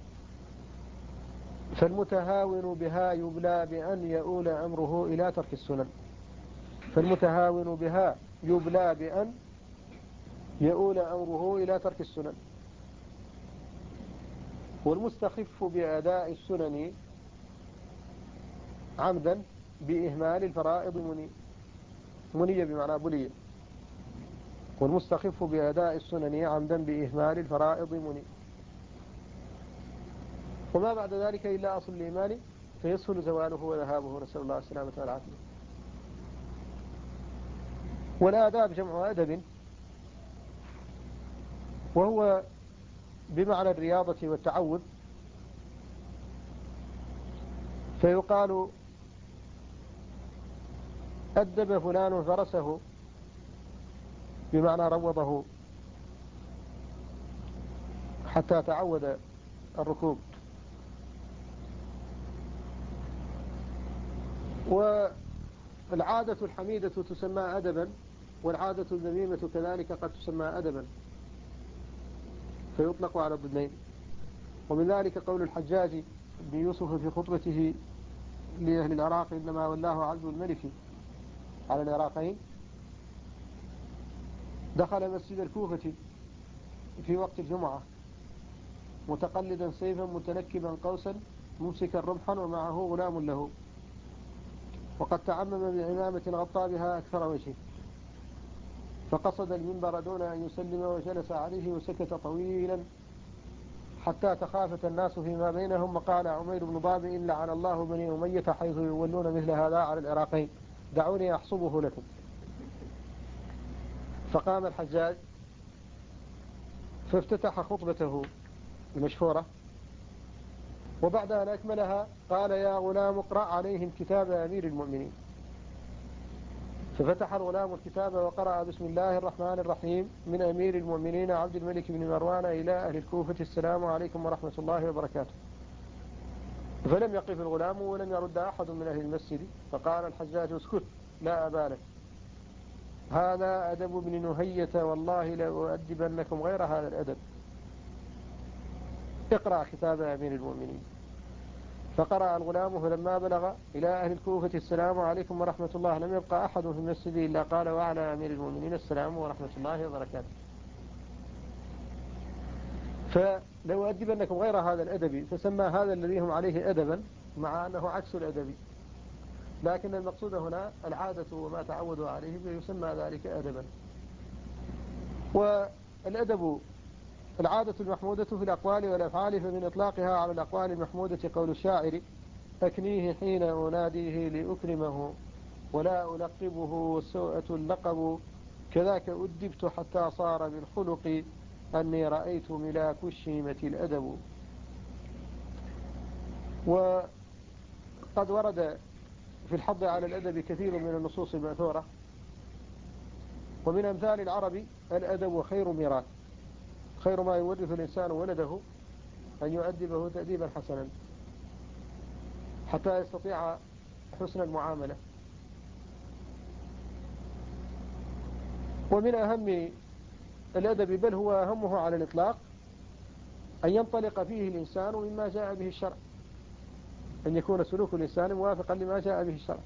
فالمتهاون بها يبلى بأن يؤول أمره إلى ترك السنن. فالمتهاون بها يبلى بأن يؤول أمره إلى ترك السنن. والمستخف بأداء السنن عمدا بإهمال الفرائض مني بمعنى بلي، والمستخف بأداء السنن عمدا بإهمال الفرائض مني. وما بعد ذلك إلا أصل الإيمان فيسهل زواله وذهابه، نسأل الله السلامة والعافية. والآداب جمع أدب، وهو بمعنى الرياضة والتعود، فيقال أدب فلان فرسه بمعنى روضه حتى تعود الركوب. والعادة الحميدة تسمى أدبا، والعادة الذميمة كذلك قد تسمى أدبا، فيطلق على الضدين. ومن ذلك قول الحجاج بن يوسف في خطبته لأهل العراق إنما ولاه عزو الملك على العراقين: دخل مسجد الكوفة في وقت الجمعة متقلدا سيفا متنكبا قوسا ممسكا رمحا ومعه غلام له، وقد تعمم بعمامة غطى بها أكثر وجهه، فقصد المنبر دون أن يسلم وجلس عليه وسكت طويلا حتى تخافت الناس فيما بينهم، وقال عمير بن ضابئ: لعن الله بني أمية حيث يولون مثل هذا على العراقين، دعوني أحصبه لكم. فقام الحجاج فافتتح خطبته المشهورة، وبعد أن أكملها قال: يا غلام اقرأ عليهم كتاب أمير المؤمنين. ففتح الغلام الكتاب وقرأ: بسم الله الرحمن الرحيم، من أمير المؤمنين عبد الملك بن مروان إلى أهل الكوفة، السلام عليكم ورحمة الله وبركاته. فلم يقف الغلام ولم يرد أحد من أهل المسجد، فقال الحجاج: اسكت، لا أبالك، هذا أدب ابن نهية، والله لأؤدبنكم غير هذا الأدب، اقرأ كتاب أمير المؤمنين. فقرأ الغلام، فلما بلغ إلى أهل الكوفة السلام عليكم ورحمة الله لم يبقى أحد في المسجد إلا قال: وعلى أمير المؤمنين السلام ورحمة الله وبركاته. فلو أدبنكم غير هذا الأدب، فسمى هذا الذي هم عليه أدبا، مع أنه عكس الأدب، لكن المقصود هنا العادة وما تعودوا عليه فيسمى ذلك أدبا. والأدب العادة المحمودة في الأقوال والأفعال، فمن إطلاقها على الأقوال المحمودة قول الشاعر: أكنيه حين أناديه لأكرمه ولا ألقبه والسوءة اللقب، كذاك أدبت حتى صار بالخلق أني رأيت ملاك الشيمة الأدب. وقد ورد في الحض على الأدب كثير من النصوص المأثورة، ومن أمثال العرب: الأدب خير ميراث، خير ما يورث الإنسان ولده أن يؤدبه تأديبا حسنا حتى يستطيع حسن المعاملة. ومن أهم الأدب، بل هو أهمه على الإطلاق، أن ينطلق فيه الإنسان مما جاء به الشرع، أن يكون سلوك الإنسان موافقا لما جاء به الشرع.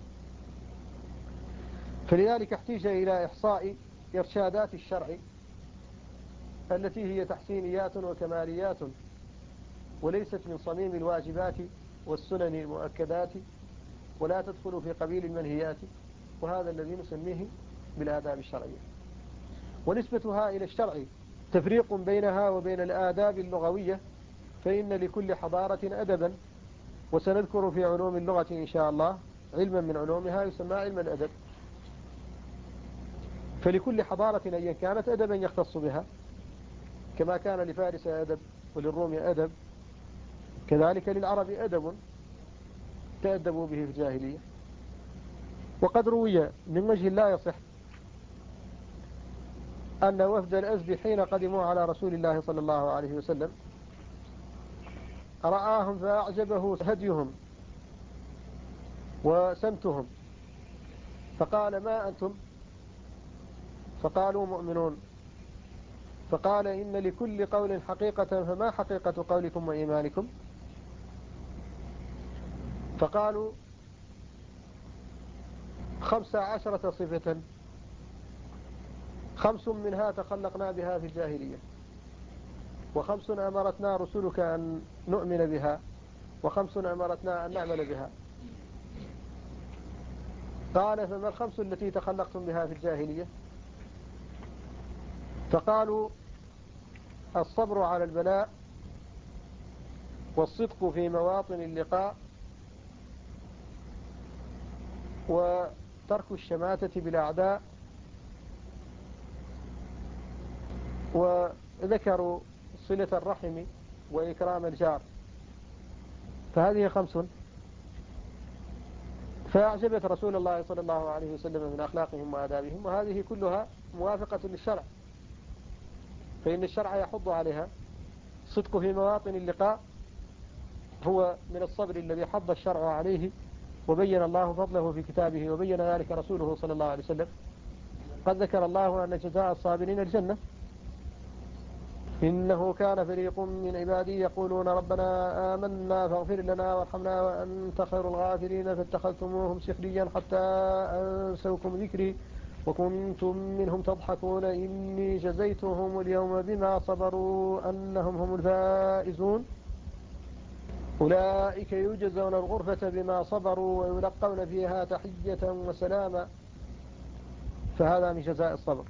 فلذلك احتاج إلى إحصاء إرشادات الشرع التي هي تحسينيات وكماليات، وليست من صميم الواجبات والسنن المؤكدات، ولا تدخل في قبيل المنهيات، وهذا الذي نسميه بالآداب الشرعية. ونسبتها إلى الشرع تفريق بينها وبين الآداب اللغوية، فإن لكل حضارة أدبا، وسنذكر في علوم اللغة إن شاء الله علما من علومها يسمى علم الأدب. فلكل حضارة أيا كانت أدبا يختص بها، كما كان لفارس أدب وللروم أدب، كذلك للعرب أدب تأدبوا به في الجاهلية. وقد روي من وجه لا يصح أن وفد الأزد حين قدموا على رسول الله صلى الله عليه وسلم رآهم فأعجبه هديهم وسمتهم، فقال: ما أنتم؟ فقالوا: مؤمنون. فقال: إن لكل قول حقيقة، فما حقيقة قولكم وإيمانكم؟ فقالوا: 15 صفة، 5 منها تخلقنا بها في الجاهلية، و5 أمرتنا رسلك أن نؤمن بها، و5 أمرتنا أن نعمل بها. قال فما الخمس التي تخلقتم بها في الجاهلية؟ فقالوا الصبر على البلاء، والصدق في مواطن اللقاء، وترك الشماتة بالأعداء، وذكروا صلة الرحم وإكرام الجار. فهذه خمس فأعجبت رسول الله صلى الله عليه وسلم من أخلاقهم وآدابهم، وهذه كلها موافقة للشرع، فإن الشرع يحض عليها. الصدق في مواطن اللقاء هو من الصبر الذي حض الشرع عليه، وبين الله فضله في كتابه، وبين ذلك رسوله صلى الله عليه وسلم. قد ذكر الله أن جزاء الصابرين الجنة. إنه كان فريق من عبادي يقولون ربنا آمنا فاغفر لنا وارحمنا وأنت خير الغافرين فاتخذتموهم سخريا حتى أنسوكم ذكري وكنتم منهم تضحكون إني جزيتهم اليوم بما صبروا أنهم هم الفائزون أولئك يجزون الغرفة بما صبروا ويلقون فيها تحية وسلاما. فهذا من جزاء الصبر.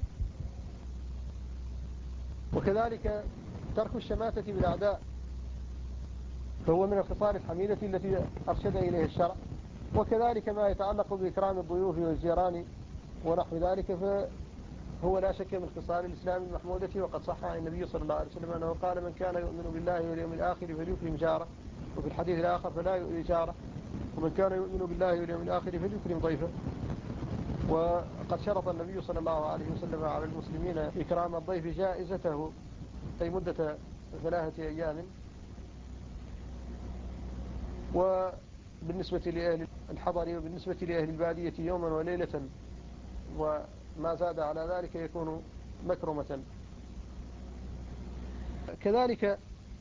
وكذلك ترك الشماتة بالأعداء فهو من الخصال الحميدة التي أرشد إليه الشرع. وكذلك ما يتعلق بإكرام الضيوف والجيران ونحو ذلك، فهو لا شك من خصال الإسلام المحمودة. وقد صح عن النبي صلى الله عليه وسلم أنه قال من كان يؤمن بالله واليوم الآخر فليكرم جاره، وفي الحديث الآخر فلا يؤذي جاره، ومن كان يؤمن بالله واليوم الآخر فليكرم ضيفه. وقد شرط النبي صلى الله عليه وسلم على المسلمين إكرام الضيف جائزته أي مدة 3 أيام. وبالنسبة لأهل الحضر وبالنسبة لأهل البادية يوما وليلة، وما زاد على ذلك يكون مكرمة. كذلك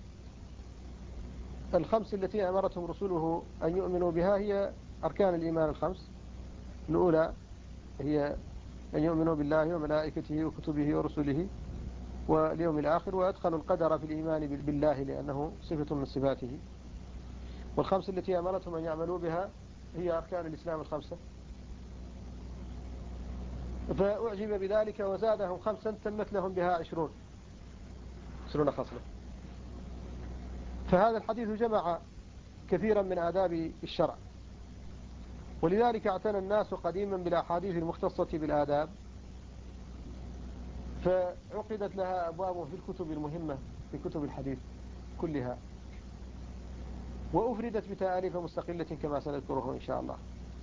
الخمس التي أمرتهم رسوله أن يؤمنوا بها هي أركان الإيمان الخمس. الأولى هي أن يؤمنوا بالله وملائكته وكتبه ورسله واليوم الآخر، وأدخلوا القدر في الإيمان بالله لأنه صفة من صفاته. والخمس التي أمرتهم أن يعملوا بها هي أركان الإسلام الخمسة. فأعجب بذلك وزادهم 5 تمت لهم بها 20 خصلة. فهذا الحديث جمع كثيرا من آداب الشرع، ولذلك اعتنى الناس قديما بالأحاديث المختصة بالآداب، فعقدت لها أبواب في الكتب المهمة في كتب الحديث كلها، وأفردت بتأليف مستقلة كما سنذكره إن شاء الله.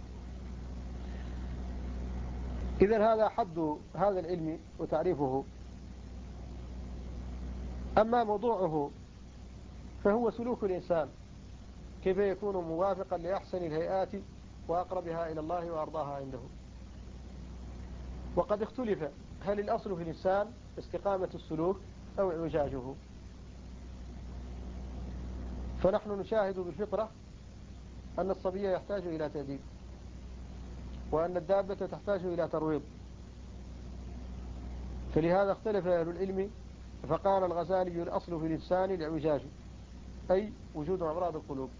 إذن هذا حد هذا العلم وتعريفه. أما موضوعه فهو سلوك الإنسان كيف يكون موافقا لأحسن الهيئات وأقربها إلى الله وأرضاها عنده. وقد اختلف هل الأصل في الإنسان استقامة السلوك أو اعوجاجه. فنحن نشاهد بالفطرة أن الصبي يحتاج إلى تأديب، وأن الدابة تحتاج إلى ترويض. فلهذا اختلف أهل العلم، فقال الغزالي الأصل في الإنسان الاعوجاج أي وجود أمراض القلوب.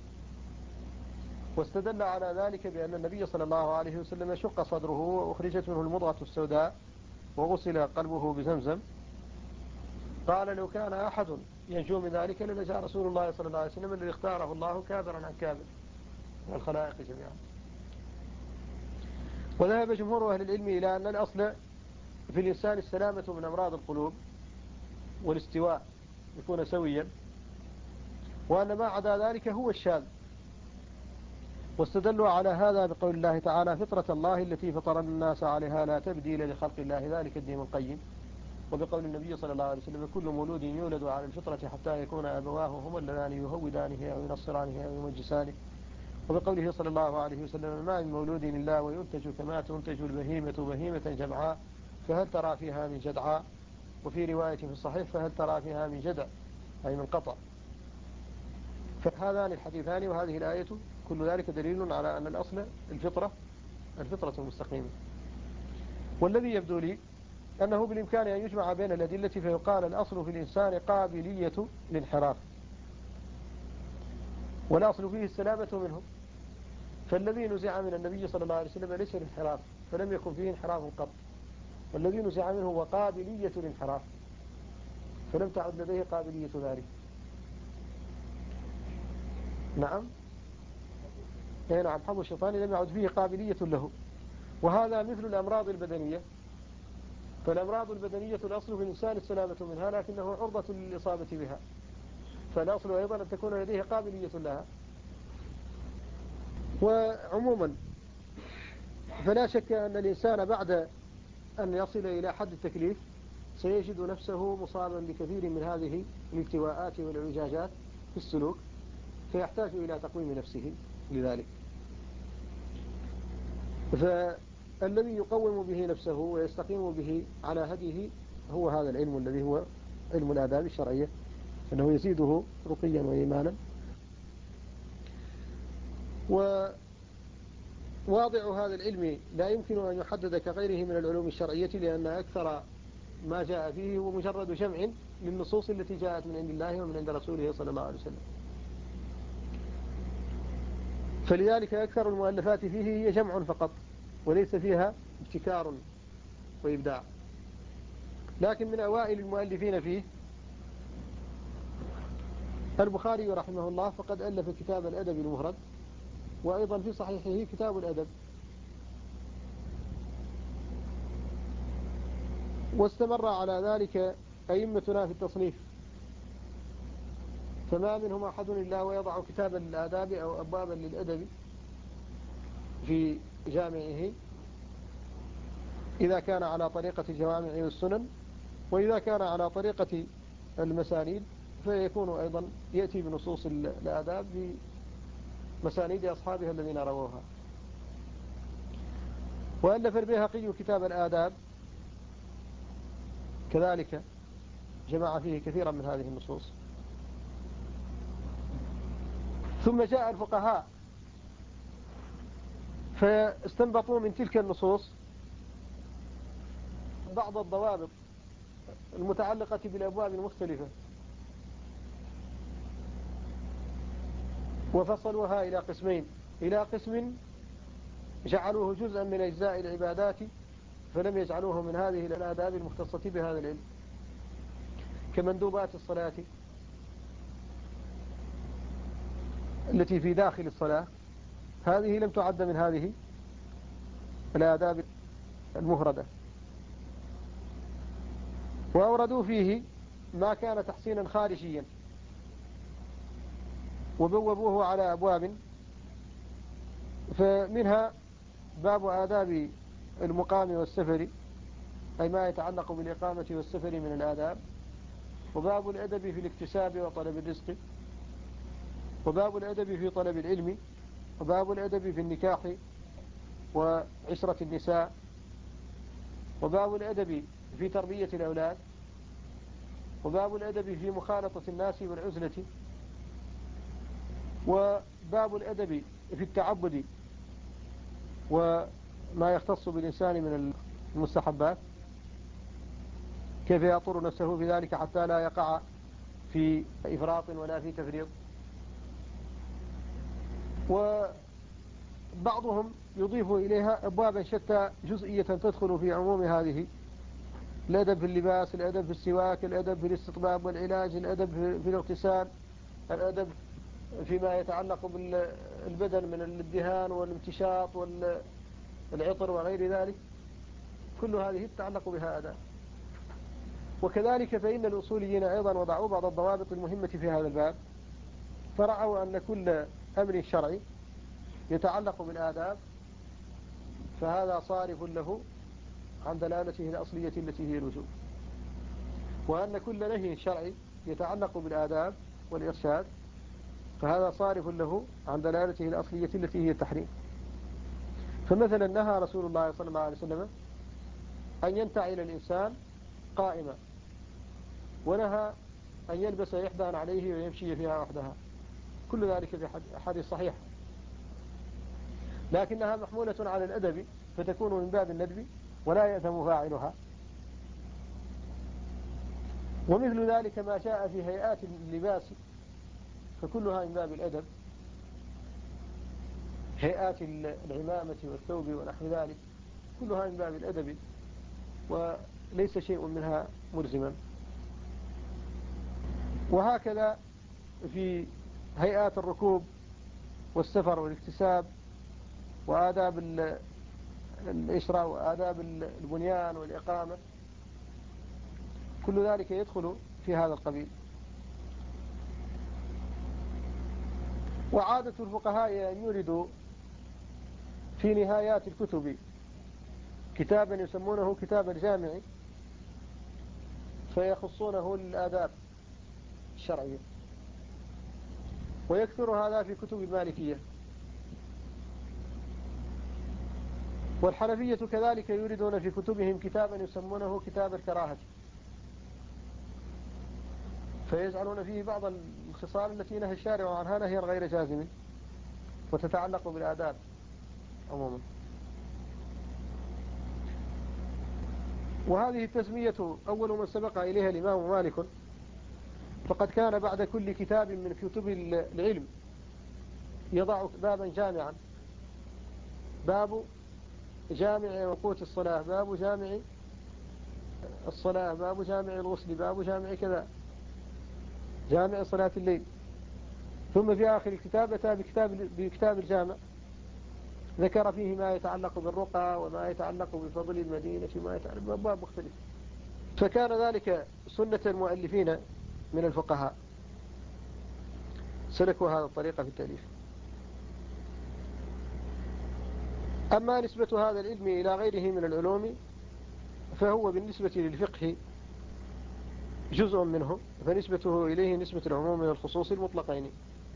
واستدل على ذلك بأن النبي صلى الله عليه وسلم شق صدره وأخرجت منه المضغة السوداء وغسل قلبه بزمزم. قال لو كان أحد ينجو من ذلك لنجا رسول الله صلى الله عليه وسلم الذي اختاره الله كابرا عن كابر والخلائق جميعا. وذهب جمهور أهل العلم إلى أن الأصل في الإنسان السلامة من أمراض القلوب والاستواء يكون سويا، وأن ما عدا ذلك هو الشاذ. واستدلوا على هذا بقول الله تعالى فطرة الله التي فطر الناس عليها لا تبديل لخلق الله ذلك الدين القيم. وبقول النبي صلى الله عليه وسلم كل مولود يولد على الفطرة حتى يكون أبواه هما اللذان يهودانه أو ينصرانه أو يمجسانه. وبقوله صلى الله عليه وسلم ما من مولود إلا وينتج كما تنتج البهيمة بهيمة جمعاء فهل ترى فيها من جدعاء. وفي رواية في الصحيح فهل ترى فيها من جدع أي من قطع. فهذان الحديثان وهذه الآية كل ذلك دليل على أن الأصل الفطرة المستقيمة. والذي يبدو لي أنه بالإمكان أن يجمع بين الأدلة فيقال الأصل في الإنسان قابلية الانحراف، والأصل فيه السلامة منه. فالذي نزع من النبي صلى الله عليه وسلم ليس الانحراف، فلم يكن فيه انحراف قط، والذي نزع منه هو قابلية الانحراف، فلم تعد لديه قابلية ذلك. نعم، أي نعم، حظ الشيطان لم يعد فيه قابلية له. وهذا مثل الأمراض البدنية، فالأمراض البدنية الأصل في الإنسان السلامة منها، لكنه عرضة للإصابة بها، فالأصل أيضا أن تكون لديه قابلية لها. وعموما فلا شك أن الإنسان بعد أن يصل إلى حد التكليف سيجد نفسه مصابا بكثير من هذه الالتواءات والإعوجاجات في السلوك، فيحتاج إلى تقويم نفسه لذلك. فالذي يقوم به نفسه ويستقيم به على هديه هو هذا العلم الذي هو علم الآداب الشرعية، أنه يزيده رقيا وإيمانا. وواضع هذا العلم لا يمكن أن يحدد كغيره من العلوم الشرعية، لأن أكثر ما جاء فيه هو مجرد جمع للنصوص التي جاءت من عند الله ومن عند رسوله صلى الله عليه وسلم. فلذلك أكثر المؤلفات فيه هي جمع فقط، وليس فيها ابتكار وإبداع. لكن من أوائل المؤلفين فيه البخاري رحمه الله، فقد ألف كتاب الأدب المفرد، وأيضا في صحيحه كتاب الأدب. واستمر على ذلك أئمتنا في التصنيف، فما منهم أحد إلا ويضع كتابا للآداب أو أبوابا للأدب في جامعه، إذا كان على طريقة الجوامع والسنن، وإذا كان على طريقة المسانيد فيكون أيضا يأتي بنصوص الآداب بمسانيد أصحابها الذين رووها. وألف البيهقي كتاب الآداب كذلك، جمع فيه كثيرا من هذه النصوص. ثم جاء الفقهاء فاستنبطوا من تلك النصوص بعض الضوابط المتعلقة بالأبواب المختلفة، وفصلوها إلى قسمين: إلى قسم جعلوه جزءا من أجزاء العبادات، فلم يجعلوه من هذه الآداب المختصة بهذا العلم، كمندوبات الصلاة التي في داخل الصلاة، هذه لم تعد من هذه الآداب المفردة. وأوردوا فيه ما كان تحسينا خارجيا، وبوبوه على أبواب، فمنها باب آداب المقام والسفر، أي ما يتعلق بالإقامة والسفر من الآداب، وباب الأدب في الاكتساب وطلب الرزق، وباب الأدب في طلب العلم، وباب الأدب في النكاح وعشرة النساء، وباب الأدب في تربية الأولاد، وباب الأدب في مخالطة الناس والعزلة، وباب الأدب في التعبد وما يختص بالإنسان من المستحبات، كيف يطور نفسه في ذلك حتى لا يقع في إفراط ولا في تفريط. وبعضهم يضيف إليها أبوابا شتى جزئية تدخل في عموم هذه: الأدب في اللباس، الأدب في السواك، الأدب في الاستطباب والعلاج، الأدب في الاغتسال، الأدب فيما يتعلق بالبدن من الدهان والامتشاط والعطر وغير ذلك، كل هذه تتعلق بها أداب. وكذلك فإن الأصوليين أيضا وضعوا بعض الضوابط المهمة في هذا الباب، فرعوا أن كل أمر شرعي يتعلق بالآداب فهذا صارف له عن دلالته الأصلية التي هي الوجوب، وأن كل نهي شرعي يتعلق بالآداب والإرشاد فهذا صارف له عن دلالته الأصلية التي هي التحريم. فمثلا نهى رسول الله صلى الله عليه وسلم أن ينتعل الإنسان قائما، ونهى أن يلبس إحدى عليه ويمشي فيها وحدها، كل ذلك في حديث صحيح، لكنها محمولة على الأدب فتكون من باب الندب ولا يأثم فاعلها. ومثل ذلك ما جاء في هيئات اللباس فكلها من باب الأدب، هيئات العمامة والثوب ونحو ذلك، كلها من باب الأدب وليس شيء منها ملزما. وهكذا في هيئات الركوب والسفر والاكتساب وآداب الإشراء وآداب البنيان والإقامة، كل ذلك يدخل في هذا القبيل. وعادة الفقهاء أن يوردوا في نهايات الكتب كتابا يسمونه كتاب الجامع، فيخصونه للآداب الشرعية، ويكثر هذا في كتب المالكية. والحنفية كذلك يوردون في كتبهم كتابا يسمونه كتاب الكراهة، فيجعلون فيه بعض الخصال التي نهى الشارع عنها نهيا غير جازم وتتعلق بالآداب عموما. وهذه التسمية أول من سبق إليها الإمام مالك، فقد كان بعد كل كتاب من كتب العلم يضع بابا جامعا: باب جامع وقوت الصلاة، باب جامع الصلاة، باب جامع الغسل، باب جامع كذا، جامع صلاة الليل. ثم في آخر الكتاب أتى بكتاب الجامع، ذكر فيه ما يتعلق بالرقى وما يتعلق بفضل المدينة وما يتعلق بأبواب مختلفة. فكان ذلك سنة المؤلفين من الفقهاء، سلكوا هذا الطريقة في التأليف. أما نسبة هذا العلم إلى غيره من العلوم فهو بالنسبة للفقه جزء منه، فنسبته إليه نسبة العموم من الخصوص المطلقين.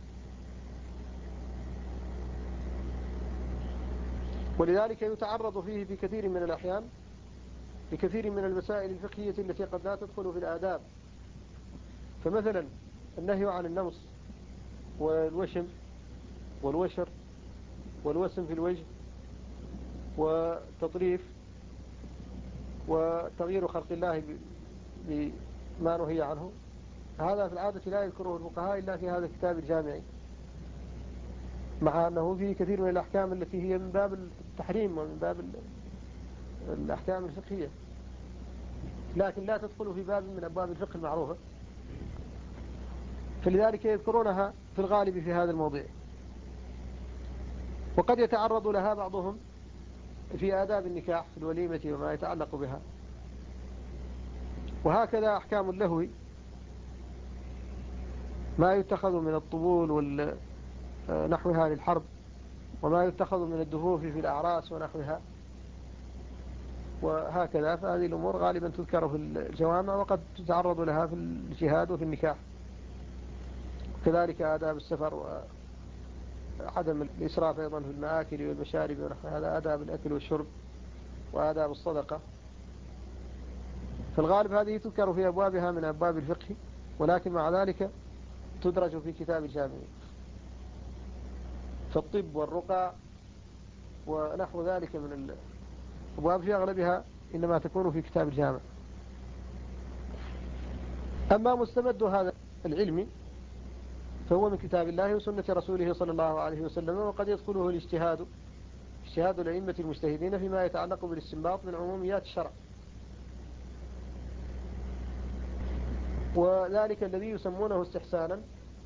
ولذلك يتعرض فيه في كثير من الأحيان لكثير من المسائل الفقهية التي قد لا تدخل في الآداب. فمثلا النهي عن النمص والوشم والوشر والوسم في الوجه والتطريف وتغيير خلق الله بما نهي عنه، هذا في العادة لا يذكره الفقهاء إلا في هذا الكتاب الجامعي، مع أنه فيه كثير من الأحكام التي هي من باب التحريم ومن باب الأحكام الفقهية، لكن لا تدخل في باب من أبواب الفقه المعروفة، فلذلك يذكرونها في الغالب في هذا الموضوع. وقد يتعرض لها بعضهم في آداب النكاح في الوليمة وما يتعلق بها. وهكذا أحكام اللهو، ما يتخذ من الطبول ونحوها للحرب، وما يتخذ من الدفوف في الأعراس ونحوها، وهكذا. فهذه الأمور غالبا تذكر في الجوامع وقد تتعرض لها في الجهاد وفي النكاح. كذلك آداب السفر وعدم الإسراف أيضا في المآكل والمشارب ونحو هذا، آداب الأكل والشرب وآداب الصدقة. فالغالب هذه تذكر في أبوابها من أبواب الفقه، ولكن مع ذلك تدرج في كتاب الجامع. فالطب والرقى ونحو ذلك من الأبواب في أغلبها إنما تكون في كتاب الجامع. أما مستمد هذا العلم فهو من كتاب الله وسنة رسوله صلى الله عليه وسلم، وقد يدخله الاجتهاد، اجتهاد الأئمة المجتهدين فيما يتعلق بالاستنباط من عموميات الشرع، وذلك الذي يسمونه استحسانا.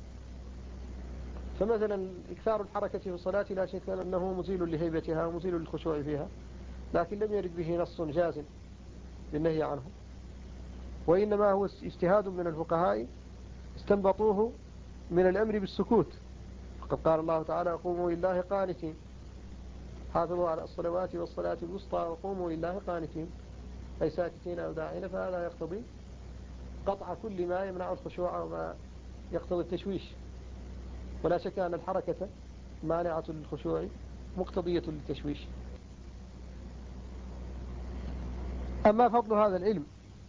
فمثلا إكثار الحركة في الصلاة لا شك أنه مزيل لهيبتها ومزيل للخشوع فيها، لكن لم يرد به نص جازم بالنهي عنه، وإنما هو اجتهاد من الفقهاء استنبطوه من الأمر بالسكوت. فقد قال الله تعالى: قوموا لله قانتين، حافظوا على الصلوات والصلاة الوسطى وقوموا لله قانتين، أي ساكتين أو داعين. فهذا يقتضي قطع كل ما يمنع الخشوع وما يقتضي التشويش، ولا شك أن الحركة مانعة للخشوع مقتضية للتشويش. أما فضل هذا العلم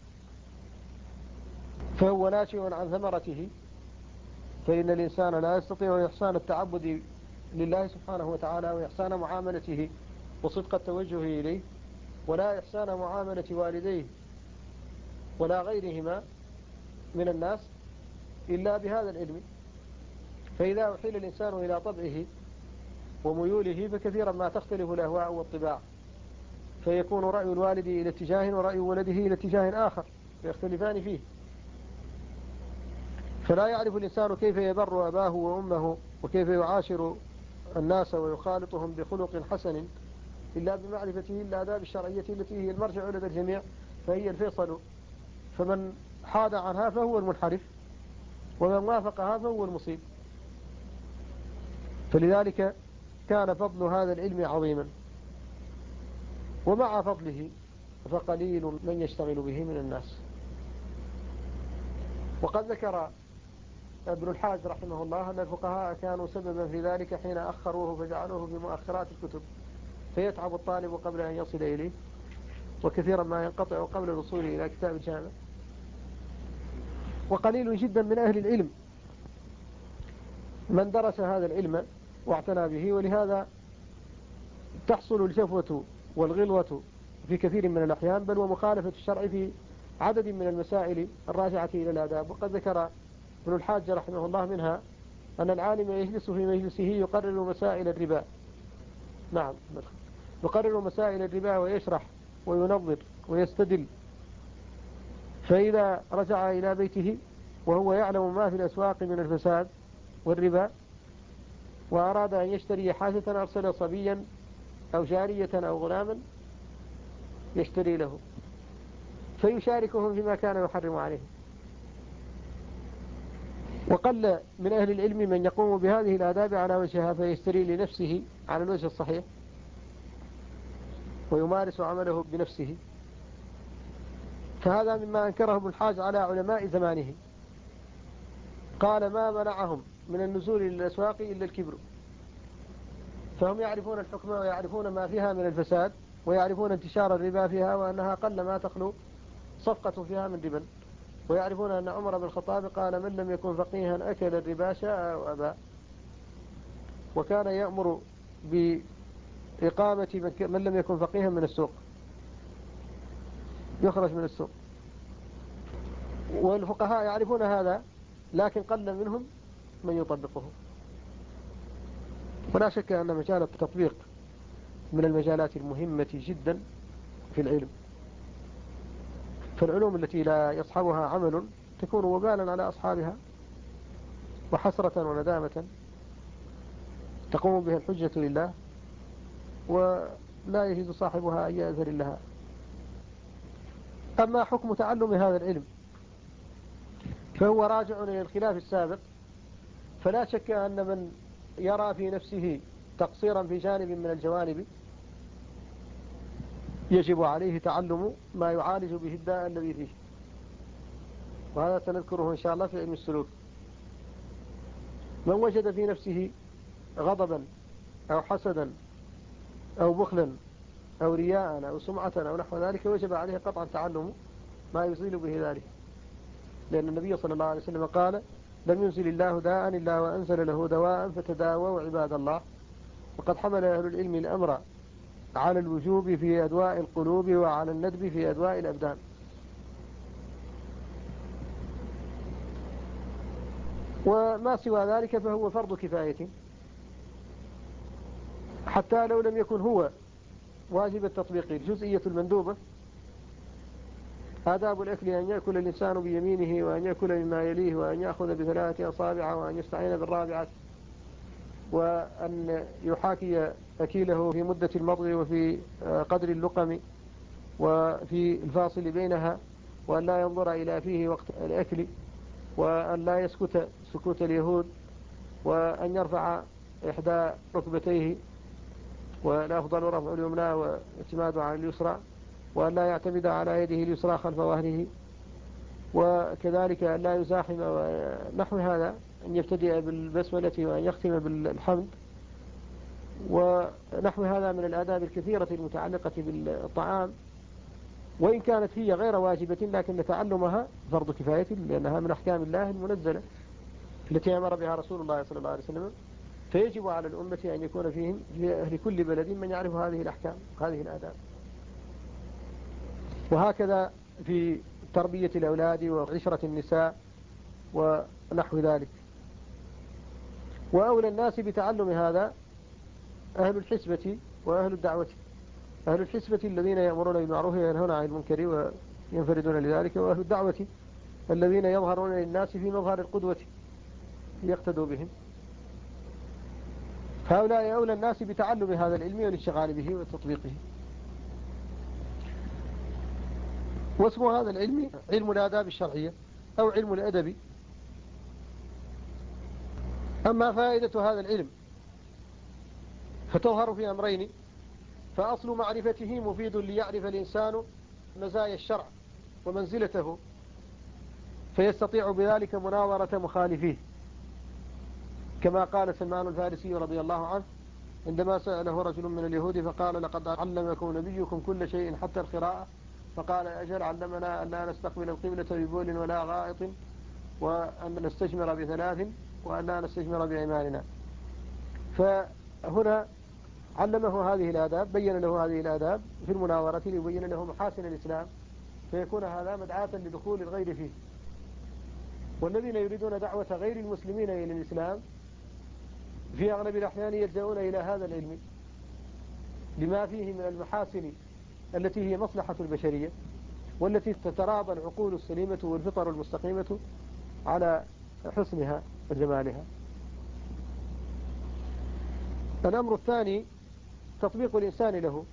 فهو ناشئ عن ثمرته، فإن الإنسان لا يستطيع إحسان التعبد لله سبحانه وتعالى وإحسان معاملته وصدق التوجه إليه، ولا إحسان معاملة والديه ولا غيرهما من الناس إلا بهذا العلم. فإذا أحيل الإنسان إلى طبعه وميوله، فكثيرا ما تختلف الأهواء والطباع، فيكون رأي الوالد إلى اتجاه ورأي ولده إلى اتجاه آخر، فيختلفان فيه. فلا يعرف الإنسان كيف يبر أباه وأمه وكيف يعاشر الناس ويخالطهم بخلق حسن إلا بمعرفته الآداب الشرعية التي هي المرجع لدى الجميع، فهي الفيصل. فمن حاد عنها فهو المنحرف، ومن وافقها فهو المصيب. فلذلك كان فضل هذا العلم عظيما، ومع فضله فقليل من يشتغل به من الناس. وقد ذكر ابن الحاج رحمه الله أن الفقهاء كانوا سببا في ذلك حين أخروه فجعلوه في مؤخرات الكتب، فيتعب الطالب قبل أن يصل إليه، وكثيرا ما ينقطع قبل الوصول إلى كتاب الجامع. وقليل جدا من أهل العلم من درس هذا العلم واعتنى به، ولهذا تحصل الجفوة والغلوة في كثير من الأحيان، بل ومخالفة الشرع في عدد من المسائل الراجعة إلى الآداب. وقد ذكر ابن الحاج رحمه الله منها أن العالم يجلس في مجلسه يقرر مسائل الربا، نعم، يقرر مسائل الربا ويشرح وينظر ويستدل، فإذا رجع إلى بيته وهو يعلم ما في الأسواق من الفساد والربا، وأراد أن يشتري حاجة أرسل صبيا أو جارية أو غلاما يشتري له، فيشاركهم فيما كان يحرم عليه. وقل من أهل العلم من يقوم بهذه الآداب على وجهها فيشتري لنفسه على الوجه الصحيح ويمارس عمله بنفسه. فهذا مما أنكره ابن الحاج على علماء زمانه، قال ما منعهم من النزول إلى الأسواق إلا الكبر، فهم يعرفون الحكم ويعرفون ما فيها من الفساد، ويعرفون انتشار الربا فيها وأنها قل ما تخلو صفقة فيها من ربا، ويعرفون أن عمر بن الخطاب قال من لم يكن فقيها أكل الربا شاء أو أبى، وكان يأمر بإقامة من لم يكن فقيها من السوق، يخرج من السوق. والفقهاء يعرفون هذا، لكن قل منهم من يطبقه. ولا شك أن مجال التطبيق من المجالات المهمة جدا في العلم، فالعلوم التي لا يصحبها عمل تكون وبالا على أصحابها وحسرة وندامة تقوم بها الحجة لله، ولا يجد صاحبها أن يأذن لها. أما حكم تعلم هذا العلم فهو راجع إلى الخلاف السابق، فلا شك أن من يرى في نفسه تقصيرا في جانب من الجوانب يجب عليه تعلم ما يعالج به الداء الذي فيه، وهذا سنذكره إن شاء الله في علم السلوك. من وجد في نفسه غضبا أو حسدا أو بخلا أو رياء أو سمعة أو نحو ذلك وجب عليه قطعا تعلم ما يزيل به ذلك، لأن النبي صلى الله عليه وسلم قال لم ينزل الله داء إلا وأنزل له دواء فتداووا عباد الله. وقد حمل أهل العلم الأمر على الوجوب في أدواء القلوب وعلى الندب في أدواء الأبدان. وما سوى ذلك فهو فرض كفاية، حتى لو لم يكن هو واجب التطبيق. الجزئية المندوبة آداب الأكل أن يأكل الإنسان بيمينه وأن يأكل مما يليه وأن يأخذ بثلاثة أصابع وأن يستعين بالرابعة وأن يحاكي أكيله في مدة المضغ وفي قدر اللقم وفي الفاصل بينها، وأن لا ينظر إلى فيه وقت الأكل، وأن لا يسكت سكوت اليهود، وأن يرفع إحدى ركبتيه والأفضل رفع اليمنى واعتماد على اليسرى، وأن لا يعتمد على يده اليسرى خلف ظهره، وكذلك أن لا يزاحم ونحو هذا، أن يبتدئ بالبسملة وأن يختم بالحمد ونحو هذا من الآداب الكثيرة المتعلقة بالطعام، وإن كانت هي غير واجبة لكن تعلمها فرض كفاية، لأنها من أحكام الله المنزلة التي أمر بها رسول الله صلى الله عليه وسلم، فيجب على الأمة أن يكون فيهم في أهل كل بلد من يعرف هذه الأحكام هذه الآداب. وهكذا في تربية الأولاد وعشرة النساء ونحو ذلك. وأولى الناس بتعلم هذا أهل الحسبة وأهل الدعوة. أهل الحسبة الذين يأمرون بالمعروف وينهون عن المنكر وينفردون لذلك، وأهل الدعوة الذين يظهرون للناس في مظهر القدوة ليقتدوا بهم. هؤلاء أولى الناس بتعلم هذا العلم والاشتغال به وتطبيقه. واسم هذا العلم علم الآداب الشرعية أو علم الأدب. أما فائدة هذا العلم فتظهر في أمرين: فأصل معرفته مفيد ليعرف الإنسان مزايا الشرع ومنزلته، فيستطيع بذلك مناظرة مخالفيه، كما قال سلمان الفارسي رضي الله عنه عندما سأله رجل من اليهود فقال: لقد علمكم نبيكم كل شيء حتى القراءة. فقال: أجل، علمنا أن لا نستقبل القبلة ببول ولا غائط، وأن نستجمر بثلاث، وأن لا نستجمر بأيماننا. فهنا علمه هذه الآداب، بين له هذه الآداب في المناظرة ليبين له محاسن الإسلام، فيكون هذا مدعاة لدخول الغير فيه. والذين يريدون دعوة غير المسلمين إلى الإسلام في أغلب الأحيان يلجؤون إلى هذا العلم لما فيه من المحاسن التي هي مصلحة البشرية، والتي تتراضى العقول السليمة والفطر المستقيمة على حسنها وجمالها. الأمر الثاني تطبيق الإنسان له.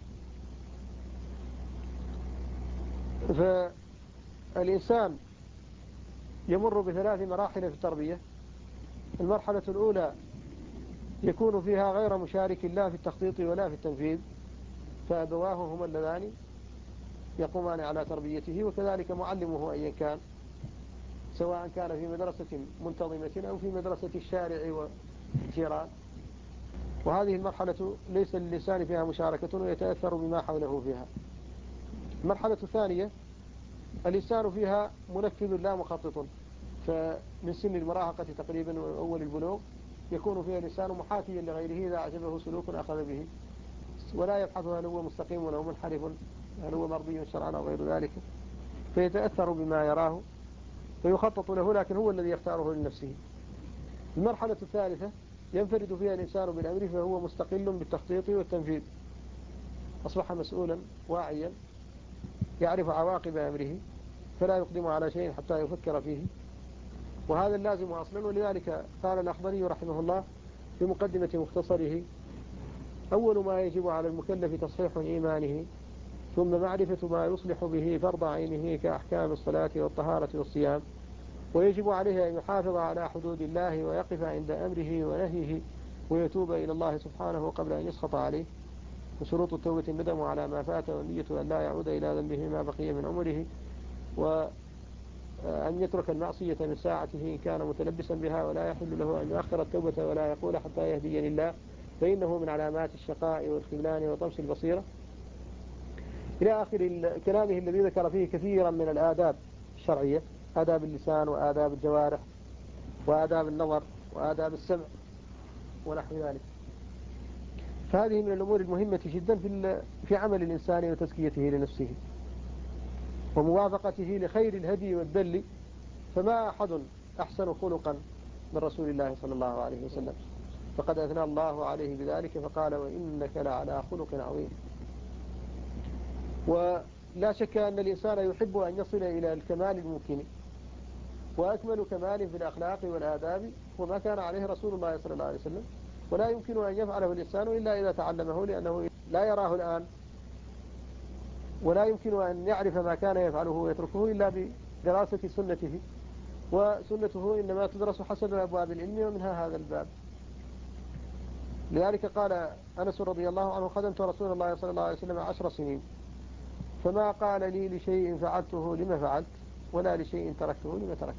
فالإنسان يمر بثلاث مراحل في التربية. المرحلة الأولى يكون فيها غير مشارك لا في التخطيط ولا في التنفيذ، فأبواه هما اللذان يقومان على تربيته، وكذلك معلمه أيا كان، سواء كان في مدرسة منتظمة أو في مدرسة الشارع والجيران. وهذه المرحلة ليس للإنسان فيها مشاركة ويتأثر بما حوله فيها. المرحلة الثانية الإنسان فيها منفذ لا مخطط، فمن سن المراهقة تقريبا وأول البلوغ يكون فيها الإنسان محاكيا لغيره إذا أعجبه سلوك أخذ به، ولا يبحث هل هو مستقيم ولا هو منحرف، هل هو مرضي شرعا أو غير ذلك، فيتأثر بما يراه فيخطط له، لكن هو الذي يختاره لنفسه. المرحلة الثالثة ينفرد فيها الإنسان بالأمر، فهو مستقل بالتخطيط والتنفيذ، أصبح مسؤولا واعيا يعرف عواقب أمره، فلا يقدم على شيء حتى يفكر فيه، وهذا اللازم أصلا. ولذلك قال الأخضري رحمه الله في مقدمة مختصره: أول ما يجب على المكلف تصحيح إيمانه، ثم معرفة ما يصلح به فرض عينه كأحكام الصلاة والطهارة والصيام، ويجب عليه أن يحافظ على حدود الله ويقف عند أمره ونهيه ويتوب إلى الله سبحانه قبل أن يسخط عليه. وشروط التوبة الندم على ما فات، والنية أن لا يعود إلى ذنبه ما بقي من عمره، وأن يترك المعصية من ساعته إن كان متلبسا بها، ولا يحل له أن يؤخر التوبة ولا يقول حتى يهديني الله، فإنه من علامات الشقاء والخذلان وطمس البصيرة، إلى آخر كلامه الذي ذكر فيه كثيرا من الآداب الشرعية: آداب اللسان وآداب الجوارح وآداب النظر وآداب السمع ونحو ذلك. فهذه من الأمور المهمة جدا في عمل الإنسان وتزكيته لنفسه وموافقته لخير الهدي والدل. فما أحد أحسن خلقا من رسول الله صلى الله عليه وسلم، فقد أثنى الله عليه بذلك فقال: وإنك لعلى خلق عظيم. ولا شك أن الإنسان يحب أن يصل إلى الكمال الممكن، وأكمل كمال في الأخلاق والآداب وما كان عليه رسول الله صلى الله عليه وسلم، ولا يمكن أن يفعله الإنسان إلا إذا تعلمه، لأنه لا يراه الآن، ولا يمكن أن يعرف ما كان يفعله ويتركه إلا بدراسة سنته، وسنته إنما تدرس حسب أبواب العلم ومنها هذا الباب. لذلك قال أنس رضي الله عنه: خدمت رسول الله صلى الله عليه وسلم 10 سنين، فما قال لي لشيء فعلته لما فعلت، ولا لشيء تركته لما تركت.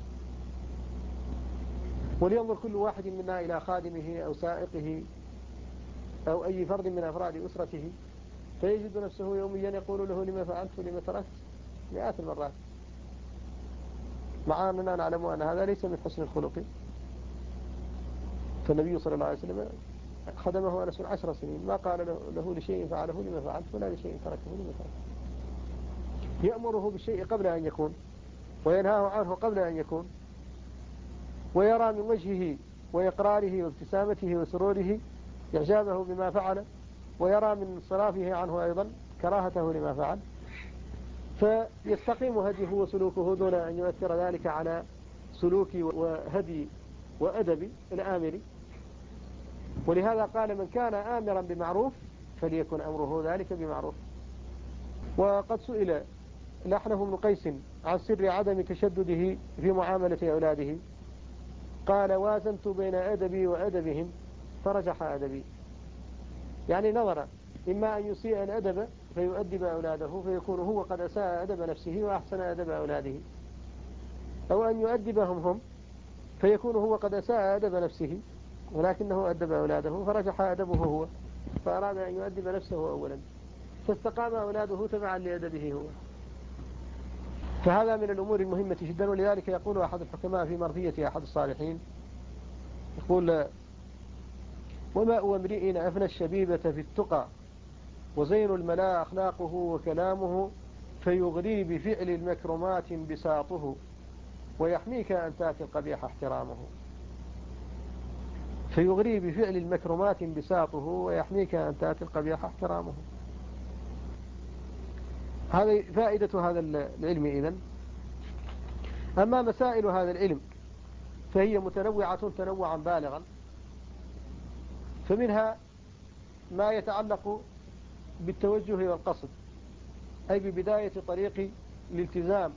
ولينظر كل واحد منا إلى خادمه أو سائقه أو أي فرد من أفراد أسرته، فيجد نفسه يوميا يقول له: لما فعلت ولما تركت، مئات المرات، مع أننا نعلم أن هذا ليس من حسن الخلق. فالنبي صلى الله عليه وسلم خدمه أنس 10 سنين، ما قال له لشيء فعله لما فعلت، ولا لشيء تركه لما تركت. يأمره بالشيء قبل أن يكون، وينهاه عنه قبل أن يكون، ويرى من وجهه وإقراره وابتسامته وسروره إعجابه بما فعل، ويرى من انصرافه عنه أيضا كراهته لما فعل، فيستقيم هديه وسلوكه دون أن يؤثر ذلك على سلوكي وهدي وأدبي الآمري. ولهذا قال: من كان آمرا بمعروف فليكن أمره ذلك بمعروف. وقد سئل الأحنف بن قيس عن سر عدم تشدده في معاملة أولاده، قال: وازنت بين أدبي وأدبهم فرجح أدبي. يعني نظر إما أن يسيء الأدب فيؤدب أولاده فيكون هو قد أساء أدب نفسه وأحسن أدب أولاده، أو أن يؤدبهم هم فيكون هو قد أساء أدب نفسه ولكنه أدب أولاده فرجح أدبه هو، فأراد أن يؤدب نفسه أولا، فاستقام أولاده تبعا لأدبه هو. فهذا من الأمور المهمة جدا. ولذلك يقول أحد الحكماء في مرثية أحد الصالحين، يقول: وماء امرئ أفنى الشبيبة في التقى، وزين الملا أخلاقه وكلامه، فيغري بفعل المكرمات بساطه، ويحميك أن تأتي القبيح احترامه. فيغري بفعل المكرمات بساطه ويحميك أن تأتي القبيح احترامه. هذه فائدة هذا العلم إذن. أما مسائل هذا العلم فهي متنوعة تنوعا بالغا، فمنها ما يتعلق بالتوجه والقصد، أي ببداية طريق الالتزام،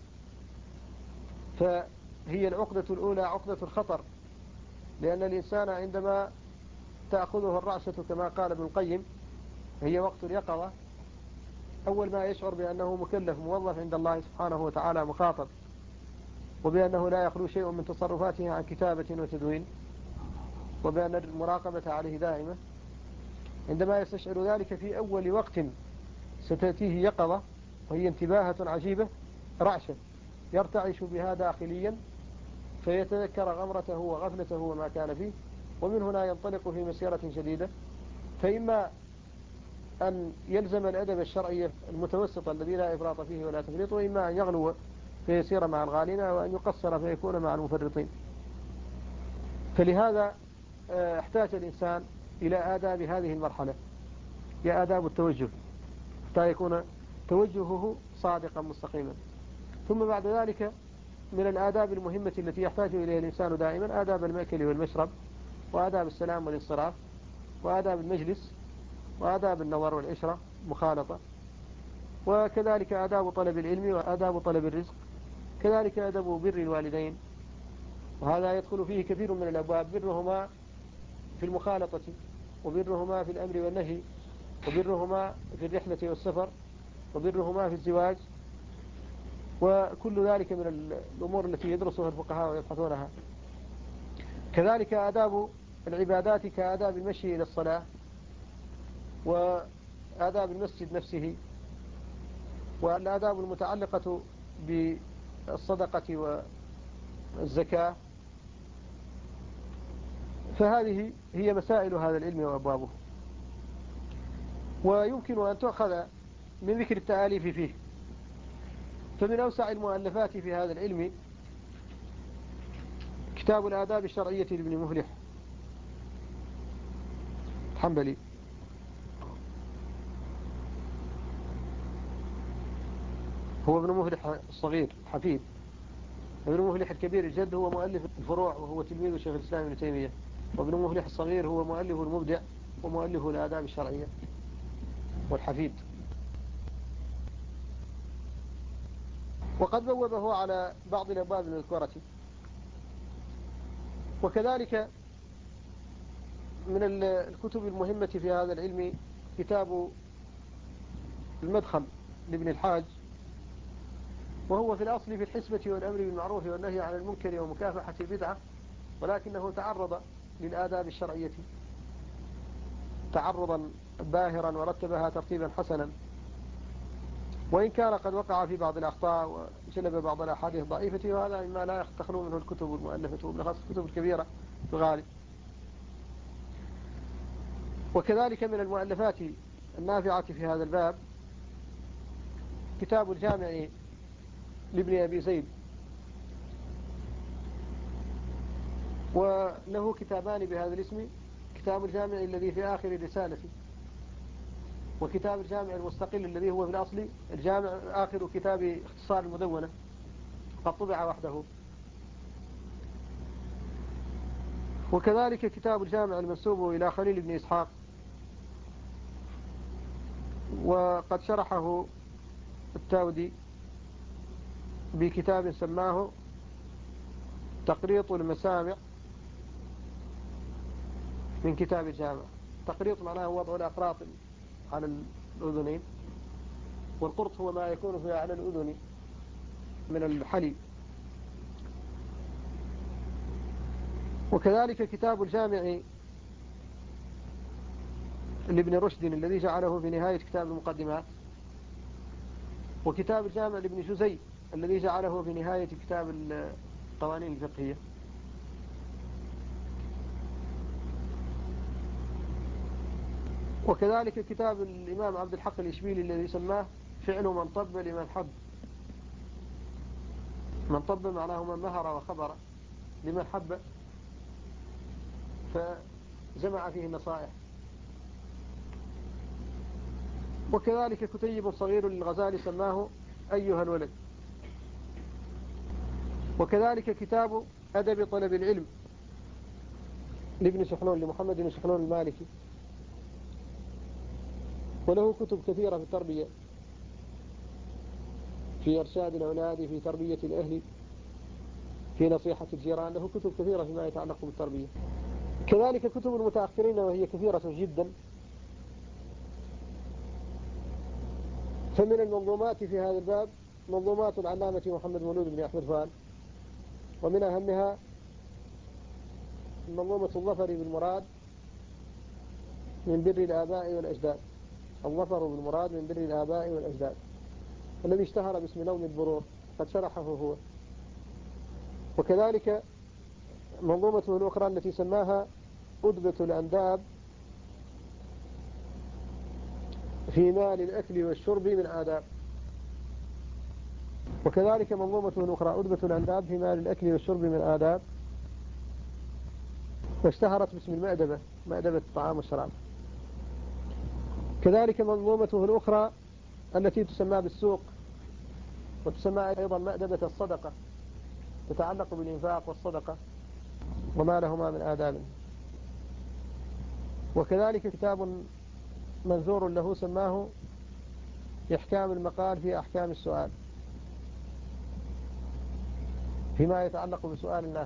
فهي العقدة الأولى عقدة الخطر، لأن الإنسان عندما تأخذه الرعشة كما قال ابن القيم هي وقت اليقظة، أول ما يشعر بأنه مكلف موظف عند الله سبحانه وتعالى مخاطب، وبأنه لا يخلو شيء من تصرفاته عن كتابة وتدوين، وبأن المراقبة عليه دائمة. عندما يستشعر ذلك في أول وقت ستأتيه يقظة وهي انتباهة عجيبة رعشة يرتعش بها داخليا، فيتذكر غمرته وغفلته وما كان فيه، ومن هنا ينطلق في مسيرة جديدة، فإما أن يلزم الأدب الشرعي المتوسط الذي لا إفراط فيه ولا تفريط، وإما أن يغلو فيسير مع الغالين، وأن يقصر فيكون مع المفرطين. فلهذا احتاج الإنسان إلى آداب هذه المرحلة، هي آداب التوجه، حتى يكون توجهه صادقا مستقيما. ثم بعد ذلك من الآداب المهمة التي يحتاج إليها الإنسان دائما آداب المأكل والمشرب، وآداب السلام والانصراف، وآداب المجلس، وآداب النظر والعشرة مخالطة، وكذلك آداب طلب العلم وآداب طلب الرزق، كذلك آداب بر الوالدين، وهذا يدخل فيه كثير من الأبواب: برهما في المخالطة، وبرهما في الأمر والنهي، وبرهما في الرحلة والسفر، وبرهما في الزواج، وكل ذلك من الأمور التي يدرسها الفقهاء ويبحثونها. كذلك آداب العبادات كآداب المشي إلى الصلاة، وآداب المسجد نفسه، والآداب المتعلقة بالصدقة والزكاة. فهذه هي مسائل هذا العلم وأبوابه، ويمكن أن تؤخذ من ذكر التآليف فيه. فمن أوسع المؤلفات في هذا العلم كتاب الآداب الشرعية لابن مفلح الحنبلي، هو ابن مفلح الصغير حفيد. ابن مفلح الكبير الجد هو مؤلف الفروع وهو تلميذ شيخ الإسلام ابن تيمية، وابن مفلح الصغير هو مؤلف المبدع ومؤلف الآداب الشرعية والحفيد. وقد بوبه على بعض الأبواب المذكورة. وكذلك من الكتب المهمة في هذا العلم كتاب المدخل لابن الحاج، وهو في الأصل في الحسبة والأمر بالمعروف والنهي عن المنكر ومكافحة البدعة، ولكنه تعرض للآداب الشرعية تعرضا باهرا ورتبها ترتيبا حسنا، وإن كان قد وقع في بعض الأخطاء وجلب بعض الأحاديث ضعيفة، وهذا مما لا تخلو منه الكتب المؤلفة وبالأخص الكتب الكبيرة في الغالب. وكذلك من المؤلفات النافعة في هذا الباب كتاب الجامع لابن أبي زيد، وله كتابان بهذا الاسم: وكتاب الجامع الذي في آخر رسالتي، وكتاب الجامع المستقل الذي هو في الأصل الجامع آخر كتاب اختصار المدونة قد طبع وحده، وكذلك كتاب الجامع المنسوب إلى خليل بن إسحاق، وقد شرحه التاودي بكتاب سماه تقريط المسامع من كتاب الجامع. تقريط معناه وضع الأقراط على الأذنين، والقرط هو ما يكون فيه على الأذن من الحلي. وكذلك كتاب الجامع لابن رشد الذي جعله في نهاية كتاب المقدمات، وكتاب الجامع لابن جزي الذي جعله في نهاية كتاب القوانين الفقهية. وكذلك كتاب الإمام عبد الحق الإشبيلي الذي سماه فعل من طب لمن حب. من طب معناه من مهر وخبر، لمن حب فجمع فيه النصائح. وكذلك كتيب صغير للغزالي سماه أيها الولد. وكذلك كتاب أدب طلب العلم لابن سحنون، لمحمد بن سحنون المالكي، وله كتب كثيرة في التربية، في إرشاد الأولاد، في تربية الأهل، في نصيحة الجيران، له كتب كثيرة فيما يتعلق بالتربية. كذلك كتب المتأخرين وهي كثيرة جدا. فمن المنظومات في هذا الباب منظومات العلامة محمد مولود بن أحمد فؤاد، ومن أهمها منظومة الظفر بالمراد من بر الآباء والأجداد. الظفر بالمراد من بر الآباء والأجداد الذي اشتهر باسم نوم البرور، قد شرحه هو. وكذلك منظومته الأخرى التي سماها أدبة الأنداب في مال الأكل والشرب من آداب. وكذلك منظومته الأخرى أدبة الأنداب في مال الأكل والشرب من آداب، واشتهرت باسم المأدبة، مأدبة الطعام والشراب. كذلك منظومته الأخرى التي تسمى بالسوق، وتسمى أيضا مأدبة الصدقة، تتعلق بالإنفاق والصدقة وما لهما من آداب. وكذلك كتاب منثور له سماه إحكام المقال في أحكام السؤال، فيما يتعلق بسؤال الناس،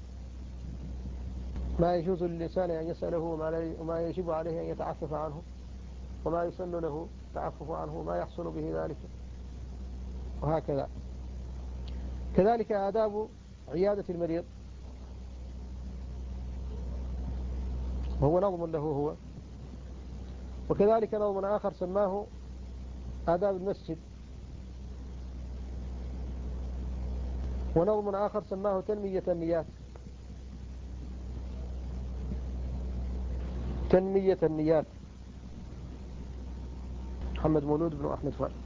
ما يجوز للإنسان أن يسأله وما يجب عليه أن يتعفف عنه، وما يسن له التعفف عنه، وما يحصل به ذلك، وهكذا. كذلك آداب عيادة المريض، وهو نظم له هو. وكذلك نظم آخر سماه آداب المسجد، ونظم آخر سماه تنمية النيات، تنمية النيات، محمد مولود بن أحمد فؤاد.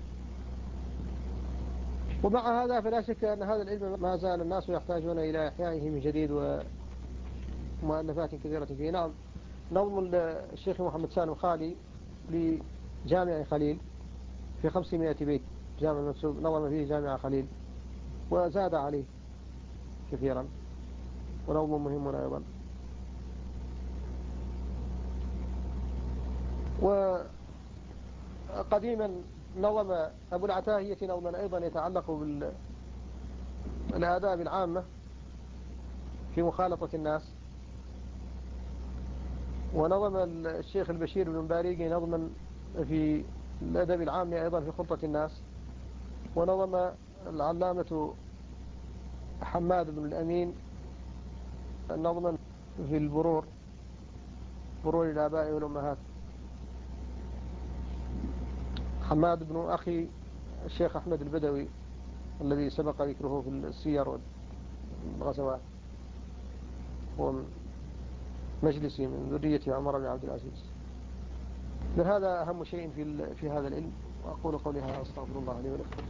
ومع هذا فلا شك أن هذا العلم ما زال الناس يحتاجون إلى إحيائه من جديد، ومؤلفات كثيرة فيه. نعم، نظم الشيخ محمد سالم خالي لجامع خليل في 500 بيت، جامع منسوب، نظم فيه جامع خليل وزاد عليه كثيرا، ونظم مهم أيضا. وقديما نظم أبو العتاهية نظما أيضا يتعلق بالآداب العامة في مخالطة الناس. ونظم الشيخ البشير بن باريقي نظما في الأدب العام أيضا في خلطة الناس. ونظم العلامة حماد بن الأمين نظما في البرور، برور الآباء والأمهات. حماد بن أخي الشيخ أحمد البدوي الذي سبق ذكره في السير والغزوات، هو مجلسي من ذرية عمر بن عبد العزيز. هذا أهم شيء في هذا العلم. وأقول قولي هذا أستغفر الله لي ولكم.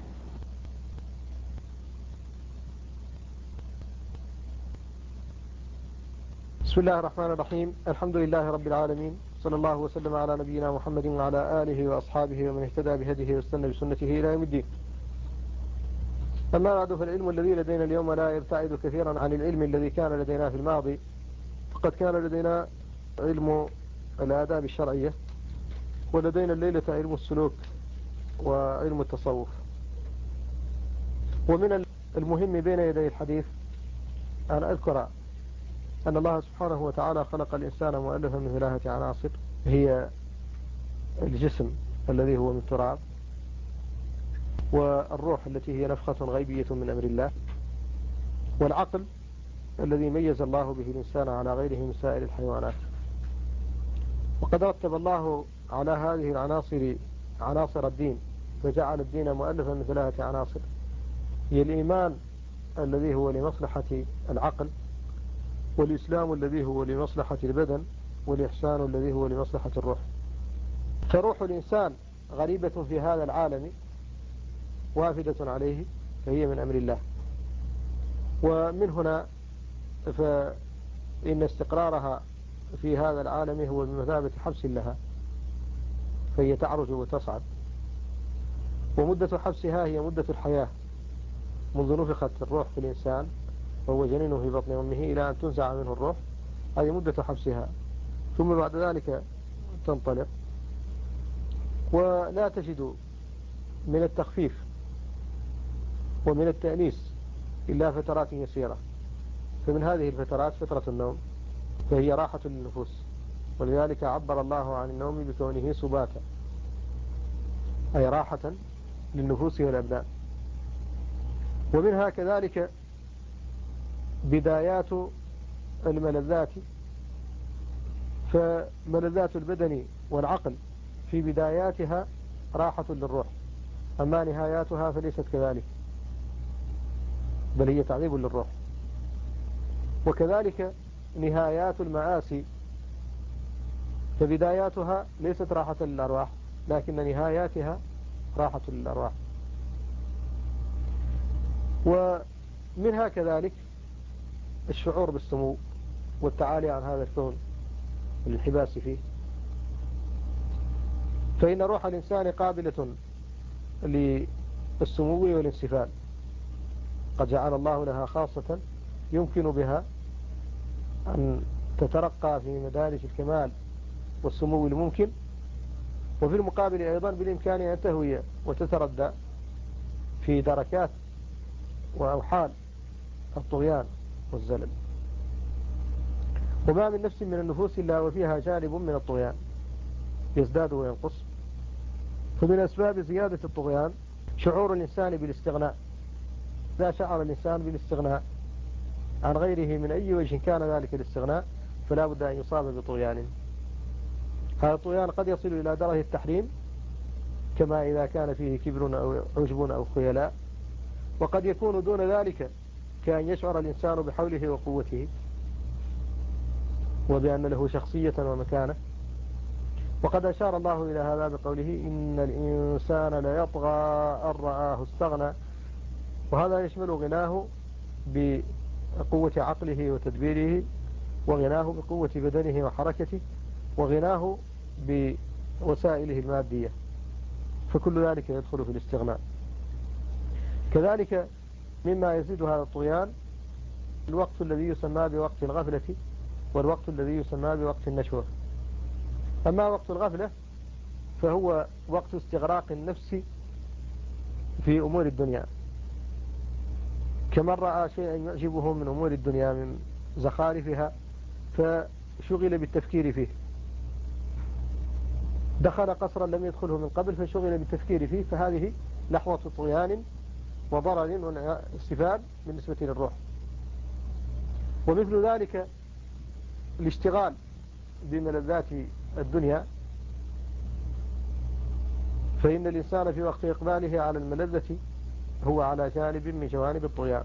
بسم الله الرحمن الرحيم. الحمد لله رب العالمين، صلى الله وسلم على نبينا محمد وعلى آله وأصحابه ومن اهتدى بهديه واستنى بسنته إلى يوم الدين. أما بعد، فالعلم الذي لدينا اليوم لا يبتعد كثيرا عن العلم الذي كان لدينا في الماضي. فقد كان لدينا علم الآداب الشرعية، ولدينا الليلة علم السلوك وعلم التصوف. ومن المهم بين يدي الحديث أن أذكر أن الله سبحانه وتعالى خلق الإنسان مؤلفا من 3 عناصر، هي الجسم الذي هو من تراب، والروح التي هي نفخة غيبية من أمر الله، والعقل الذي ميز الله به الإنسان على غيره من سائر الحيوانات. وقد رتب الله على هذه العناصر عناصر الدين، فجعل الدين مؤلفا من 3 عناصر، هي الإيمان الذي هو لمصلحة العقل، والإسلام الذي هو لمصلحة البدن، والإحسان الذي هو لمصلحة الروح. فروح الإنسان غريبة في هذا العالم، وافدة عليه، فهي من أمر الله. ومن هنا فإن استقرارها في هذا العالم هو بمثابة حبس لها، فهي تعرج وتصعد، ومدة حبسها هي مدة الحياة منذ نفخت الروح في الإنسان وهو جنينه في بطن أمه إلى أن تنزع منه الروح، هذه مدة حبسها، ثم بعد ذلك تنطلق. ولا تجد من التخفيف ومن التأنيس إلا فترات يسيرة. فمن هذه الفترات فترة النوم، فهي راحة للنفوس، ولذلك عبر الله عن النوم بكونه سباتا، أي راحة للنفوس والأبدان. ومنها كذلك بدايات الملذات، فملذات البدن والعقل في بداياتها راحة للروح، أما نهاياتها فليست كذلك، بل هي تعذيب للروح. وكذلك نهايات المآسي، فبداياتها ليست راحة للأرواح، لكن نهاياتها راحة للأرواح. ومنها كذلك الشعور بالسمو والتعالي عن هذا الكون والانحباس فيه، فإن روح الإنسان قابلة للسمو والانسفال، قد جعل الله لها خاصة يمكن بها أن تترقى في مدارج الكمال والسمو الممكن، وفي المقابل أيضا بالإمكان أن تهوي وتتردى في دركات وأوحال الطغيان والزلل. وما من نفس من النفوس إلا وفيها جانب من الطغيان يزداد وينقص. فمن أسباب زيادة الطغيان شعور الإنسان بالاستغناء. إذا شعر الإنسان بالاستغناء عن غيره من أي وجه كان ذلك الاستغناء، فلا بد أن يصاب بطغيان. هذا الطغيان قد يصل إلى درجة التحريم، كما إذا كان فيه كبر أو عجب أو خيلاء، وقد يكون دون ذلك، كأن يشعر الإنسان بحوله وقوته وبأن له شخصية ومكانة. وقد أشار الله إلى هذا بقوله: إن الإنسان ليطغى أن رآه استغنى. وهذا يشمل غناه بقوة عقله وتدبيره، وغناه بقوة بدنه وحركته، وغناه بوسائله المادية، فكل ذلك يدخل في الاستغناء. كذلك مما يزيد هذا الطغيان الوقت الذي يسمى بوقت الغفلة، والوقت الذي يسمى بوقت النشوة. أما وقت الغفلة فهو وقت استغراق النفس في أمور الدنيا، كمن رأى شيئا يعجبه من أمور الدنيا من زخارفها فشغل بالتفكير فيه، دخل قصرا لم يدخله من قبل فشغل بالتفكير فيه، فهذه لحظة طغيان وضرر واستفاد بالنسبة للروح. ومثل ذلك الاشتغال بملذات الدنيا، فإن الإنسان في وقت إقباله على الملذة هو على جانب من جوانب الطغيان.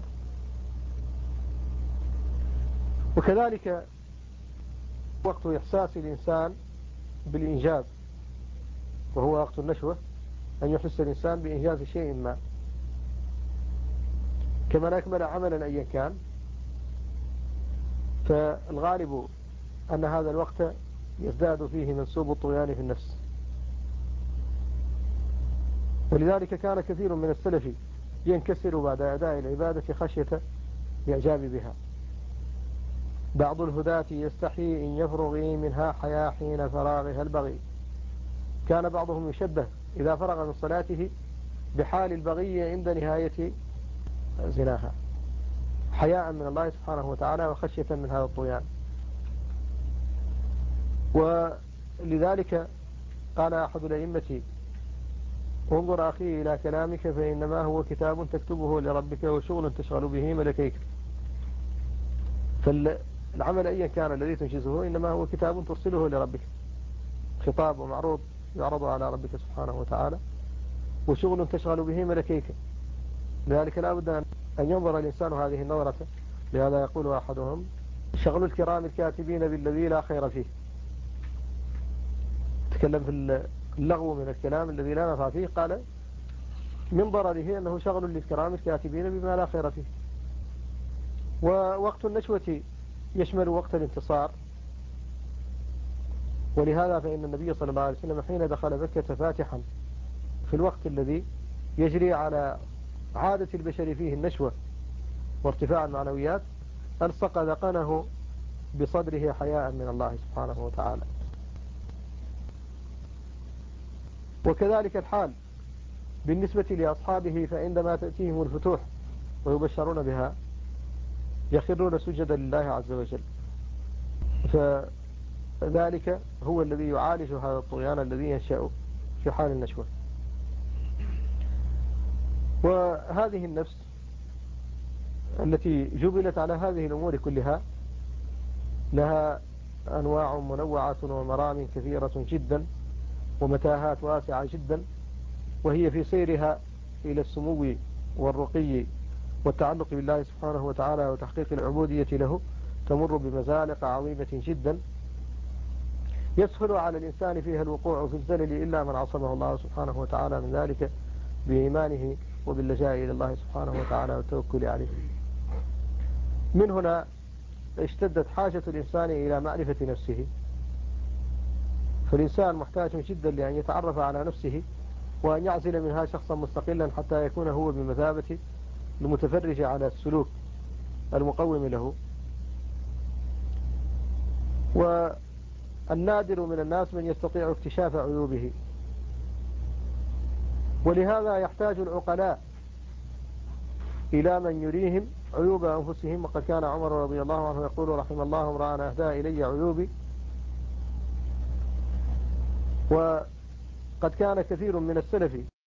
وكذلك وقت إحساس الإنسان بالإنجاز، وهو وقت النشوة، أن يحس الإنسان بإنجاز شيء ما، كمن أكمل عملا أيا كان، فالغالب أن هذا الوقت يزداد فيه منسوب الطغيان في النفس. ولذلك كان كثير من السلف ينكسر بعد أداء العبادة خشية الإعجاب بها. بعض الهداة يستحي إن يفرغي منها حيا حين فراغها البغي. كان بعضهم يشبه إذا فرغ من صلاته بحال البغي عند نهاية زناها، حياء من الله سبحانه وتعالى وخشية من هذا الطغيان. ولذلك قال أحد الأئمة: انظر أخي إلى كلامك فإنما هو كتاب تكتبه لربك وشغل تشغل به ملكيك. فالعمل أيا كان الذي تنجزه إنما هو كتاب ترسله لربك، خطاب ومعروض يعرض على ربك سبحانه وتعالى، وشغل تشغل به ملكيك. لذلك لا بد أن ينظر الإنسان هذه النظرة. لهذا يقول أحدهم: شغل الكرام الكاتبين بالذي لا خير فيه. تكلم في اللغو من الكلام الذي لا نفع فيه، قال من ضرره أنه شغل للكرام الكاتبين بما لا خير فيه. ووقت النشوة يشمل وقت الانتصار، ولهذا فإن النبي صلى الله عليه وسلم حين دخل مكة فاتحا في الوقت الذي يجري على عادة البشر فيه النشوة وارتفاع المعنويات، ألصق ذقنه بصدره حياء من الله سبحانه وتعالى. وكذلك الحال بالنسبة لأصحابه، فعندما تأتيهم الفتوح ويبشرون بها يخرون سجدا لله عز وجل. فذلك هو الذي يعالج هذا الطغيان الذي ينشأ في حال النشوة. وهذه النفس التي جبلت على هذه الأمور كلها لها أنواع منوعة ومرام كثيرة جدا ومتاهات واسعة جدا، وهي في سيرها إلى السمو والرقي والتعلق بالله سبحانه وتعالى وتحقيق العبودية له تمر بمزالق عظيمة جدا يسهل على الإنسان فيها الوقوع في الزلل إلا من عصمه الله سبحانه وتعالى من ذلك بإيمانه وباللجاء إلى الله سبحانه وتعالى والتوكل عليه. من هنا اشتدت حاجة الإنسان إلى معرفة نفسه، فالإنسان محتاج جدا لأن يتعرف على نفسه وأن يعزل منها شخصا مستقلا حتى يكون هو بمثابة المتفرج على السلوك المقوم له. والنادر من الناس من يستطيع اكتشاف عيوبه، ولهذا يحتاج العقلاء إلى من يريهم عيوب أنفسهم. وقد كان عمر رضي الله عنه يقول: رحم الله امرأ أهدى إلي عيوبي. وقد كان كثير من السلف